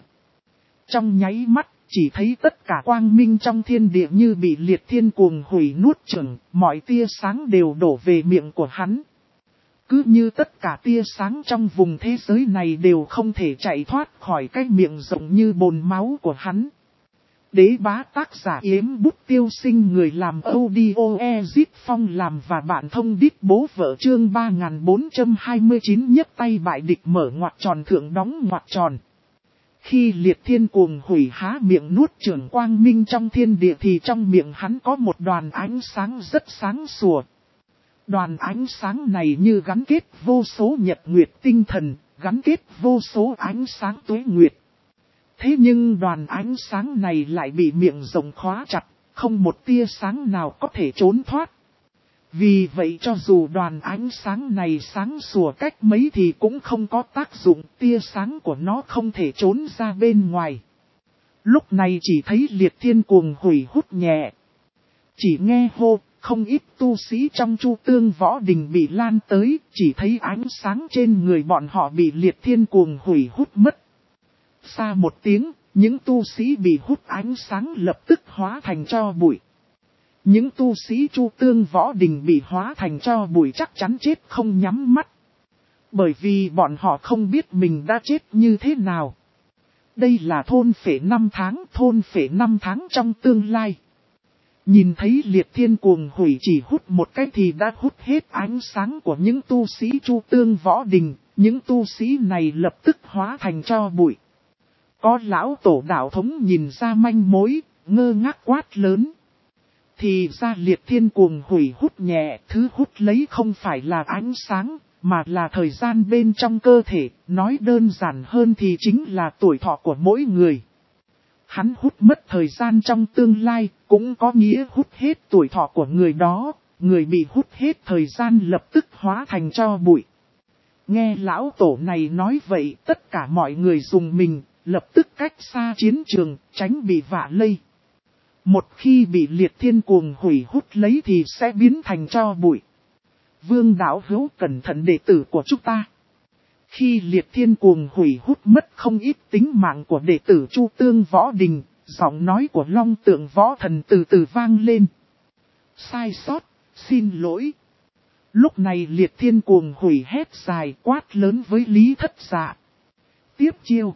Trong nháy mắt, chỉ thấy tất cả quang minh trong thiên địa như bị Liệt Thiên Cuồng Hủy nuốt chửng, mọi tia sáng đều đổ về miệng của hắn. Cứ như tất cả tia sáng trong vùng thế giới này đều không thể chạy thoát khỏi cái miệng rộng như bồn máu của hắn. Đế bá tác giả Yếm Bút Tiêu Sinh, người làm audio Ezit Phong làm và bạn thông đít bố vợ chương 3429 nhấc tay bại địch mở ngoặc tròn thượng đóng ngoặc tròn. Khi Liệt Thiên Cuồng Hủy há miệng nuốt chửng quang minh trong thiên địa thì trong miệng hắn có một đoàn ánh sáng rất sáng sủa. Đoàn ánh sáng này như gắn kết vô số nhật nguyệt tinh thần, gắn kết vô số ánh sáng tuế nguyệt. Thế nhưng đoàn ánh sáng này lại bị miệng rộng khóa chặt, không một tia sáng nào có thể trốn thoát. Vì vậy cho dù đoàn ánh sáng này sáng sủa cách mấy thì cũng không có tác dụng, tia sáng của nó không thể trốn ra bên ngoài. Lúc này chỉ thấy Liệt Thiên Cuồng Hủy hút nhẹ. Chỉ nghe hô, không ít tu sĩ trong Chu Tương Võ Đình bị lan tới, chỉ thấy ánh sáng trên người bọn họ bị Liệt Thiên Cuồng Hủy hút mất. Xa một tiếng, những tu sĩ bị hút ánh sáng lập tức hóa thành tro bụi. Những tu sĩ Chu Tương Võ Đình bị hóa thành tro bụi chắc chắn chết không nhắm mắt. Bởi vì bọn họ không biết mình đã chết như thế nào. Đây là thôn phệ 5 tháng trong tương lai. Nhìn thấy liệt thiên cuồng hủy chỉ hút một cái thì đã hút hết ánh sáng của những tu sĩ Chu Tương Võ Đình, những tu sĩ này lập tức hóa thành tro bụi. Có lão tổ đạo thống nhìn ra manh mối, ngơ ngác quát lớn. Thì ra liệt thiên cuồng hủy hút nhẹ, thứ hút lấy không phải là ánh sáng, mà là thời gian bên trong cơ thể, nói đơn giản hơn thì chính là tuổi thọ của mỗi người. Hắn hút mất thời gian trong tương lai, cũng có nghĩa hút hết tuổi thọ của người đó, người bị hút hết thời gian lập tức hóa thành tro bụi. Nghe lão tổ này nói vậy, tất cả mọi người dùng mình, lập tức cách xa chiến trường, tránh bị vạ lây. Một khi bị liệt thiên cuồng hủy hút lấy thì sẽ biến thành tro bụi. Vương Đạo Hữu cẩn thận đệ tử của chúng ta. Khi liệt thiên cuồng hủy hút mất không ít tính mạng của đệ tử Chu Tương Võ Đình, giọng nói của Long Tượng Võ Thần từ từ vang lên. Sai sót, xin lỗi. Lúc này liệt thiên cuồng hủy hét dài quát lớn với Lý Thất Dạ. Tiếp chiêu.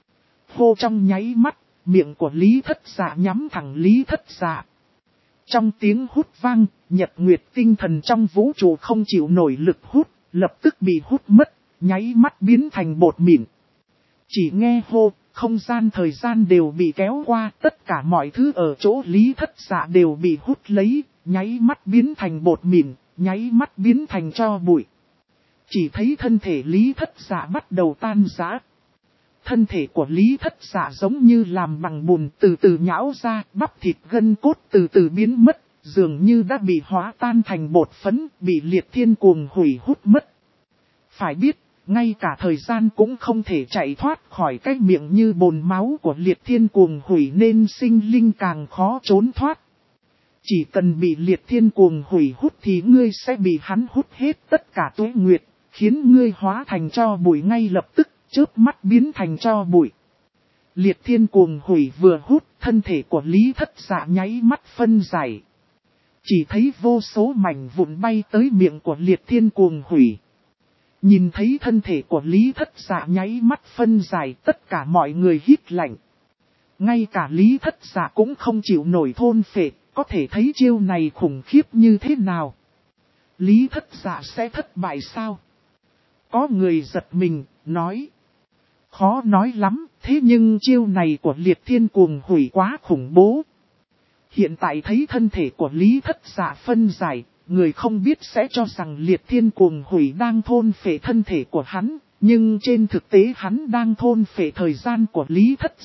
Hô trong nháy mắt, miệng của Lý Thất Dạ nhắm thẳng Lý Thất Dạ. Trong tiếng hút vang, nhật nguyệt tinh thần trong vũ trụ không chịu nổi lực hút, lập tức bị hút mất, nháy mắt biến thành bột mịn. Chỉ nghe hô, không gian thời gian đều bị kéo qua, tất cả mọi thứ ở chỗ Lý Thất Dạ đều bị hút lấy, nháy mắt biến thành bột mịn, nháy mắt biến thành tro bụi. Chỉ thấy thân thể Lý Thất Dạ bắt đầu tan rã. Thân thể của Lý Thất Dạ giống như làm bằng bùn từ từ nhão ra, bắp thịt gân cốt từ từ biến mất, dường như đã bị hóa tan thành bột phấn, bị liệt thiên cuồng hủy hút mất. Phải biết, ngay cả thời gian cũng không thể chạy thoát khỏi cái miệng như bồn máu của liệt thiên cuồng hủy nên sinh linh càng khó trốn thoát. Chỉ cần bị liệt thiên cuồng hủy hút thì ngươi sẽ bị hắn hút hết tất cả tuế nguyệt, khiến ngươi hóa thành tro bụi ngay lập tức, chớp mắt biến thành tro bụi. Liệt thiên cuồng hủy vừa hút, thân thể của Lý Thất Dạ nháy mắt phân giải. Chỉ thấy vô số mảnh vụn bay tới miệng của liệt thiên cuồng hủy. Nhìn thấy thân thể của Lý Thất Dạ nháy mắt phân giải, tất cả mọi người hít lạnh. Ngay cả Lý Thất Dạ cũng không chịu nổi thôn phệ, có thể thấy chiêu này khủng khiếp như thế nào. Lý Thất Dạ sẽ thất bại sao? Có người giật mình, nói. Khó nói lắm, thế nhưng chiêu này của liệt thiên cuồng hủy quá khủng bố. Hiện tại thấy thân thể của Lý Thất Dạ phân giải, người không biết sẽ cho rằng liệt thiên cuồng hủy đang thôn phệ thân thể của hắn, nhưng trên thực tế hắn đang thôn phệ thời gian của Lý Thất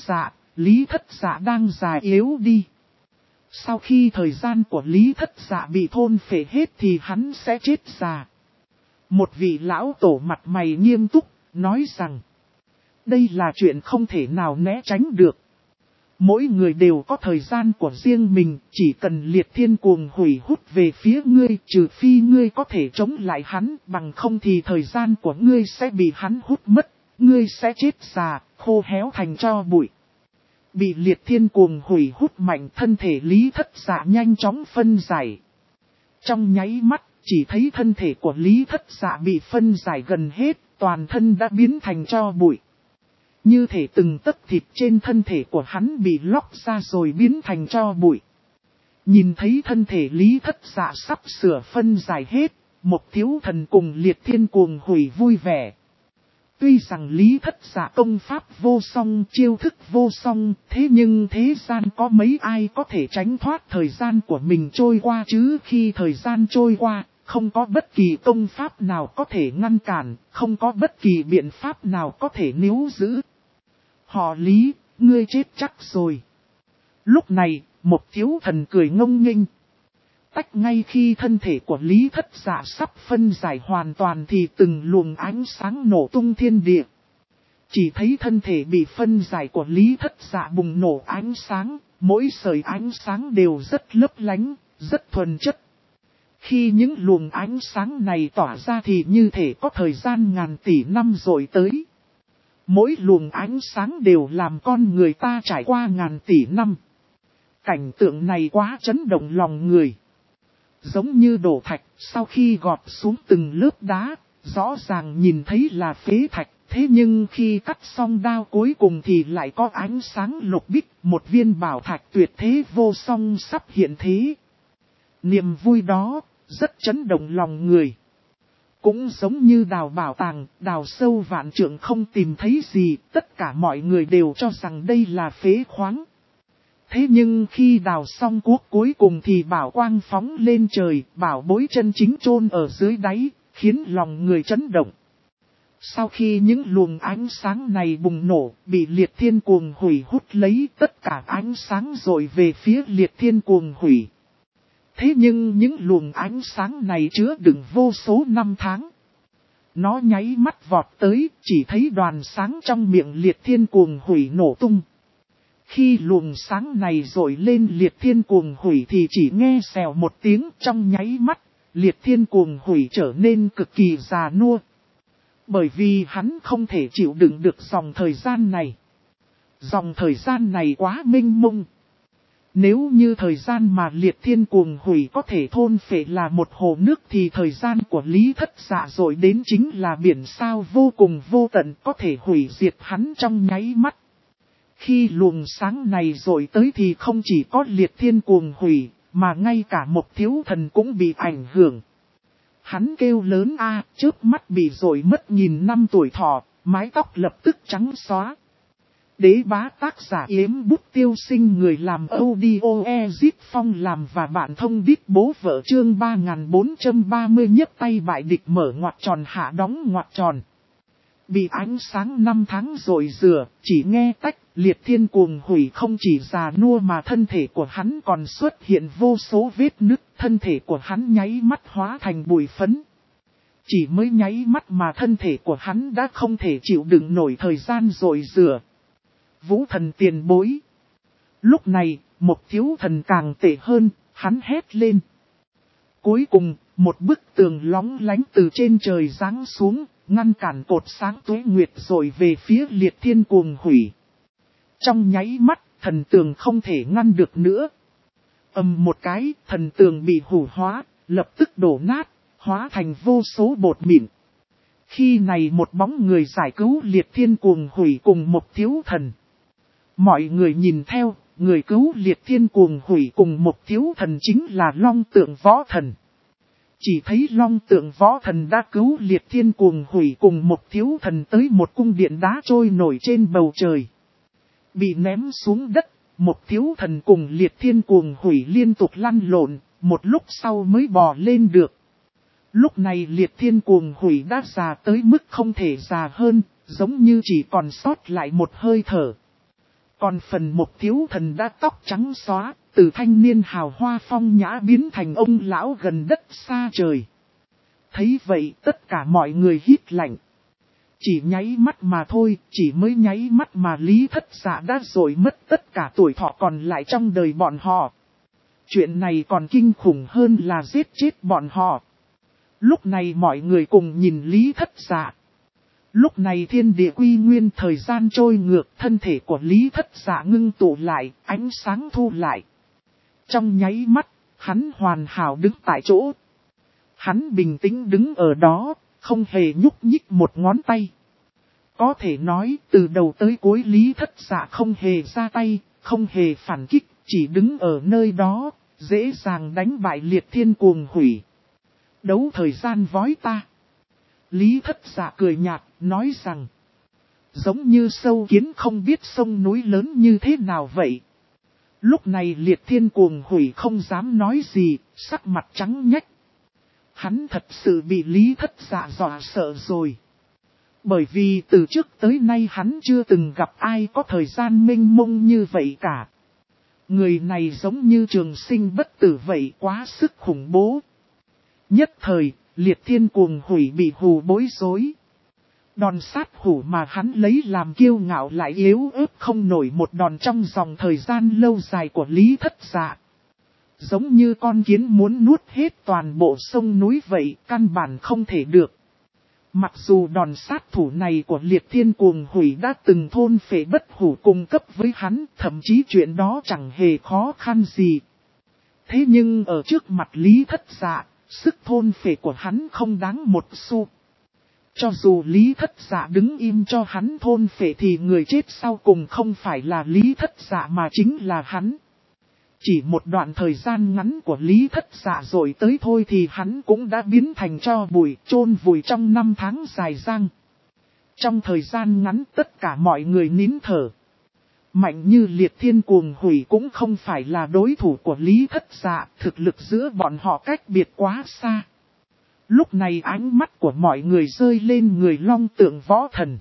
Dạ đang già yếu đi. Sau khi thời gian của Lý Thất Dạ bị thôn phệ hết thì hắn sẽ chết già. Một vị lão tổ mặt mày nghiêm túc, nói rằng, đây là chuyện không thể nào né tránh được. Mỗi người đều có thời gian của riêng mình, chỉ cần liệt thiên cuồng hủy hút về phía ngươi, trừ phi ngươi có thể chống lại hắn, bằng không thì thời gian của ngươi sẽ bị hắn hút mất, ngươi sẽ chết già, khô héo thành tro bụi. Bị liệt thiên cuồng hủy hút mạnh, thân thể Lý Thất Dạ nhanh chóng phân giải. Trong nháy mắt, chỉ thấy thân thể của Lý Thất Dạ bị phân giải gần hết, toàn thân đã biến thành tro bụi. Như thể từng tấc thịt trên thân thể của hắn bị lóc ra rồi biến thành tro bụi. Nhìn thấy thân thể Lý Thất Dạ sắp sửa phân giải hết, một thiếu thần cùng liệt thiên cuồng hủy vui vẻ. Tuy rằng Lý Thất Dạ công pháp vô song, chiêu thức vô song, thế nhưng thế gian có mấy ai có thể tránh thoát thời gian của mình trôi qua chứ? Khi thời gian trôi qua, không có bất kỳ công pháp nào có thể ngăn cản, không có bất kỳ biện pháp nào có thể níu giữ. Họ Lý, ngươi chết chắc rồi. Lúc này, một thiếu thần cười ngông nghênh. Tách ngay khi thân thể của Lý Thất Dạ sắp phân giải hoàn toàn thì từng luồng ánh sáng nổ tung thiên địa. Chỉ thấy thân thể bị phân giải của Lý Thất Dạ bùng nổ ánh sáng, mỗi sợi ánh sáng đều rất lấp lánh, rất thuần chất. Khi những luồng ánh sáng này tỏa ra thì như thể có thời gian ngàn tỷ năm rồi tới. Mỗi luồng ánh sáng đều làm con người ta trải qua ngàn tỷ năm. Cảnh tượng này quá chấn động lòng người. Giống như đổ thạch, sau khi gọt xuống từng lớp đá, rõ ràng nhìn thấy là phế thạch. Thế nhưng khi cắt xong đao cuối cùng thì lại có ánh sáng lục bích, một viên bảo thạch tuyệt thế vô song sắp hiện thế. Niềm vui đó, rất chấn động lòng người. Cũng giống như đào bảo tàng, đào sâu vạn trượng không tìm thấy gì, tất cả mọi người đều cho rằng đây là phế khoáng. Thế nhưng khi đào xong cuốc cuối cùng thì bảo quang phóng lên trời, bảo bối chân chính chôn ở dưới đáy, khiến lòng người chấn động. Sau khi những luồng ánh sáng này bùng nổ, bị liệt thiên cuồng hủy hút lấy, tất cả ánh sáng dội về phía liệt thiên cuồng hủy. Thế nhưng những luồng ánh sáng này chứa đựng vô số năm tháng. Nó nháy mắt vọt tới, chỉ thấy đoàn sáng trong miệng liệt thiên cuồng hủy nổ tung. Khi luồng sáng này dội lên liệt thiên cuồng hủy thì chỉ nghe xèo một tiếng, trong nháy mắt, liệt thiên cuồng hủy trở nên cực kỳ già nua. Bởi vì hắn không thể chịu đựng được dòng thời gian này. Dòng thời gian này quá mênh mông. Nếu như thời gian mà liệt thiên cuồng hủy có thể thôn phệ là một hồ nước thì thời gian của Lý Thất Dạ rồi đến chính là biển sao vô cùng vô tận có thể hủy diệt hắn trong nháy mắt. Khi luồng sáng này rồi tới thì không chỉ có liệt thiên cuồng hủy, mà ngay cả một thiếu thần cũng bị ảnh hưởng. Hắn kêu lớn chớp mắt bị rồi mất nghìn năm tuổi thọ, mái tóc lập tức trắng xóa. Đế bá tác giả Yếm Bút Tiêu Sinh, người làm audio Ezip Phong làm và bạn thông đít bố vợ chương 3430 nhấc tay bại địch mở ngoặc tròn hạ đóng ngoặc tròn. Bị ánh sáng năm tháng rồi rửa, chỉ nghe tách, liệt thiên cuồng hủy không chỉ già nua mà thân thể của hắn còn xuất hiện vô số vết nứt, thân thể của hắn nháy mắt hóa thành bụi phấn. Chỉ mới nháy mắt mà thân thể của hắn đã không thể chịu đựng nổi thời gian rồi rửa. Vũ thần tiền bối. Lúc này, một thiếu thần càng tệ hơn, hắn hét lên. Cuối cùng, một bức tường lóng lánh từ trên trời giáng xuống, ngăn cản cột sáng tuế nguyệt rồi về phía liệt thiên cuồng hủy. Trong nháy mắt, thần tường không thể ngăn được nữa. Ầm một cái, thần tường bị hủ hóa, lập tức đổ nát, hóa thành vô số bột mịn. Khi này một bóng người giải cứu liệt thiên cuồng hủy cùng một thiếu thần. Mọi người nhìn theo, người cứu liệt thiên cuồng hủy cùng một thiếu thần chính là Long Tượng Võ Thần. Chỉ thấy Long Tượng Võ Thần đã cứu liệt thiên cuồng hủy cùng một thiếu thần tới một cung điện đá trôi nổi trên bầu trời. Bị ném xuống đất, một thiếu thần cùng liệt thiên cuồng hủy liên tục lăn lộn, một lúc sau mới bò lên được. Lúc này liệt thiên cuồng hủy đã già tới mức không thể già hơn, giống như chỉ còn sót lại một hơi thở. Còn phần một thiếu thần đã tóc trắng xóa, từ thanh niên hào hoa phong nhã biến thành ông lão gần đất xa trời. Thấy vậy tất cả mọi người hít lạnh. Chỉ nháy mắt mà thôi, chỉ mới nháy mắt mà Lý Thất Dạ đã rồi mất tất cả tuổi thọ còn lại trong đời bọn họ. Chuyện này còn kinh khủng hơn là giết chết bọn họ. Lúc này mọi người cùng nhìn Lý Thất Dạ. Lúc này thiên địa quy nguyên, thời gian trôi ngược, thân thể của Lý Thất Dạ ngưng tụ lại, ánh sáng thu lại. Trong nháy mắt, hắn hoàn hảo đứng tại chỗ. Hắn bình tĩnh đứng ở đó, không hề nhúc nhích một ngón tay. Có thể nói, từ đầu tới cuối Lý Thất Dạ không hề ra tay, không hề phản kích, chỉ đứng ở nơi đó, dễ dàng đánh bại liệt thiên cuồng hủy. Đấu thời gian vói ta. Lý Thất Dạ cười nhạt, nói rằng, giống như sâu kiến không biết sông núi lớn như thế nào vậy. Lúc này liệt thiên cuồng hủy không dám nói gì, sắc mặt trắng nhách. Hắn thật sự bị Lý Thất Dạ dọa sợ rồi. Bởi vì từ trước tới nay hắn chưa từng gặp ai có thời gian mênh mông như vậy cả. Người này giống như trường sinh bất tử vậy, quá sức khủng bố. Nhất thời, liệt thiên cuồng hủy bị hù bối rối. Đòn sát hủ mà hắn lấy làm kiêu ngạo lại yếu ớt không nổi một đòn trong dòng thời gian lâu dài của Lý Thất Dạ. Giống như con kiến muốn nuốt hết toàn bộ sông núi vậy, căn bản không thể được. Mặc dù đòn sát thủ này của Liệt Thiên Cuồng Hủy đã từng thôn phệ Bất Hủ cung cấp với hắn, thậm chí chuyện đó chẳng hề khó khăn gì. Thế nhưng ở trước mặt Lý Thất Dạ, sức thôn phệ của hắn không đáng một xu. Cho dù Lý Thất Dạ đứng im cho hắn thôn phệ thì người chết sau cùng không phải là Lý Thất Dạ mà chính là hắn. Chỉ một đoạn thời gian ngắn của Lý Thất Dạ rồi tới thôi thì hắn cũng đã biến thành tro bụi, chôn vùi trong 5 tháng dài dang. Trong thời gian ngắn tất cả mọi người nín thở. Mạnh như Liệt Thiên Cuồng Hủy cũng không phải là đối thủ của Lý Thất Dạ, thực lực giữa bọn họ cách biệt quá xa. Lúc này ánh mắt của mọi người rơi lên người Long Tượng Võ Thần.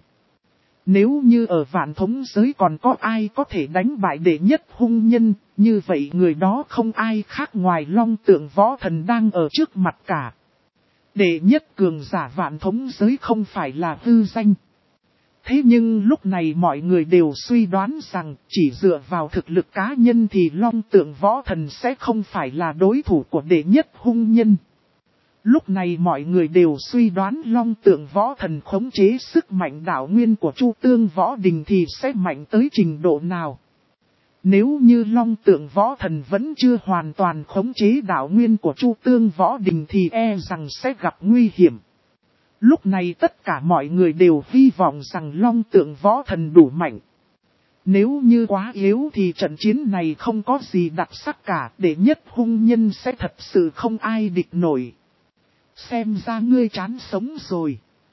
Nếu như ở Vạn Thống giới còn có ai có thể đánh bại đệ nhất hung nhân, như vậy người đó không ai khác ngoài Long Tượng Võ Thần đang ở trước mặt cả. Đệ nhất cường giả Vạn Thống giới không phải là hư danh. Thế nhưng lúc này mọi người đều suy đoán rằng chỉ dựa vào thực lực cá nhân thì Long Tượng Võ Thần sẽ không phải là đối thủ của đệ nhất hung nhân. Lúc này mọi người đều suy đoán Long Tượng Võ Thần khống chế sức mạnh đạo nguyên của Chu Tương Võ Đình thì sẽ mạnh tới trình độ nào. Nếu như Long Tượng Võ Thần vẫn chưa hoàn toàn khống chế đạo nguyên của Chu Tương Võ Đình thì e rằng sẽ gặp nguy hiểm. Lúc này tất cả mọi người đều hy vọng rằng Long Tượng Võ Thần đủ mạnh. Nếu như quá yếu thì trận chiến này không có gì đặc sắc cả, đệ nhất hung nhân sẽ thật sự không ai địch nổi. Xem ra ngươi chán sống rồi.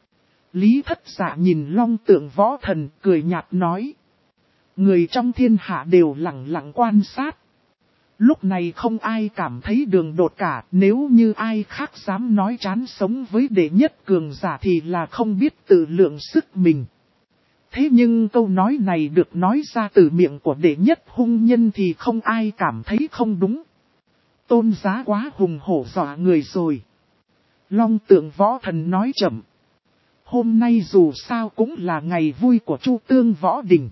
Lý Thất Dạ nhìn Long Tượng Võ Thần cười nhạt nói. Người trong thiên hạ đều lặng lặng quan sát. Lúc này không ai cảm thấy đường đột cả, nếu như ai khác dám nói chán sống với đệ nhất cường giả thì là không biết tự lượng sức mình. Thế nhưng câu nói này được nói ra từ miệng của đệ nhất hung nhân thì không ai cảm thấy không đúng. Tôn Giá quá hùng hổ dọa người rồi. Long Tượng Võ Thần nói chậm. Hôm nay dù sao cũng là ngày vui của Chu Tương Võ Đình.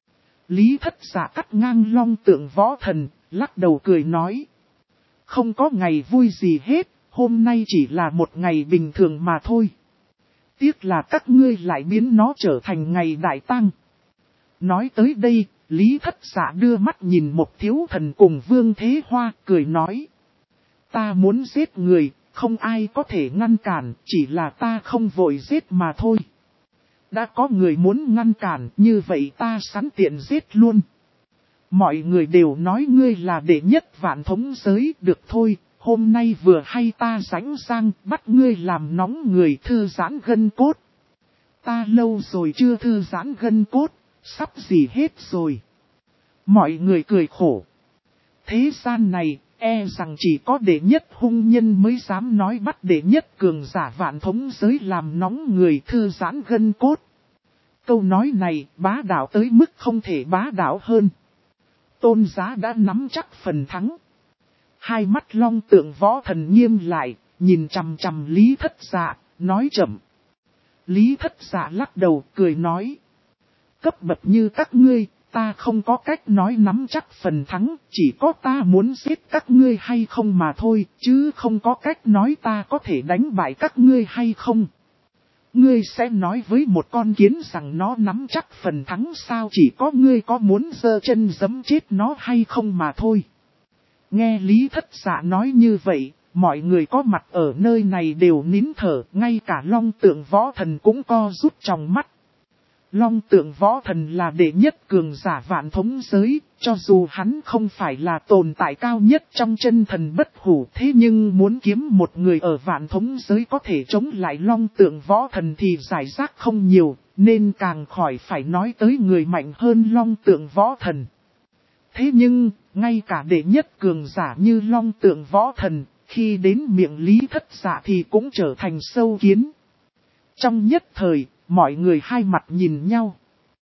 Lý Thất Dạ cắt ngang Long Tượng Võ Thần, lắc đầu cười nói. Không có ngày vui gì hết, hôm nay chỉ là một ngày bình thường mà thôi. Tiếc là các ngươi lại biến nó trở thành ngày đại tang. Nói tới đây, Lý Thất Dạ đưa mắt nhìn một thiếu thần cùng Vương Thế Hoa, cười nói. Ta muốn giết người, không ai có thể ngăn cản, chỉ là ta không vội giết mà thôi. Đã có người muốn ngăn cản, như vậy ta sẵn tiện giết luôn. Mọi người đều nói ngươi là đệ nhất Vạn Thống giới, được thôi, hôm nay vừa hay ta rảnh rang bắt ngươi làm nóng người thư giãn gân cốt. Ta lâu rồi chưa thư giãn gân cốt, sắp gì hết rồi. Mọi người cười khổ. Thế gian này, e rằng chỉ có đệ nhất hung nhân mới dám nói bắt đệ nhất cường giả Vạn Thống giới làm nóng người thư giãn gân cốt. Câu nói này bá đạo tới mức không thể bá đạo hơn. Tôn Giá đã nắm chắc phần thắng. Hai mắt Long Tượng Võ Thần nghiêm lại, nhìn chằm chằm Lý Thất Dạ, nói chậm. Lý Thất Dạ lắc đầu cười nói. Cấp bậc như các ngươi, ta không có cách nói nắm chắc phần thắng, chỉ có ta muốn giết các ngươi hay không mà thôi, chứ không có cách nói ta có thể đánh bại các ngươi hay không. Ngươi sẽ nói với một con kiến rằng nó nắm chắc phần thắng sao, chỉ có ngươi có muốn giơ chân giẫm chết nó hay không mà thôi. Nghe Lý Thất Dạ nói như vậy, mọi người có mặt ở nơi này đều nín thở, ngay cả Long Tượng Võ Thần cũng co rút trong mắt. Long Tượng Võ Thần là đệ nhất cường giả Vạn Thống giới, cho dù hắn không phải là tồn tại cao nhất trong chân thần bất hủ, thế nhưng muốn kiếm một người ở Vạn Thống giới có thể chống lại Long Tượng Võ Thần thì giải rác không nhiều, nên càng khỏi phải nói tới người mạnh hơn Long Tượng Võ Thần. Thế nhưng, ngay cả đệ nhất cường giả như Long Tượng Võ Thần, khi đến miệng Lý Thất Dạ thì cũng trở thành sâu kiến. Trong nhất thời, mọi người hai mặt nhìn nhau.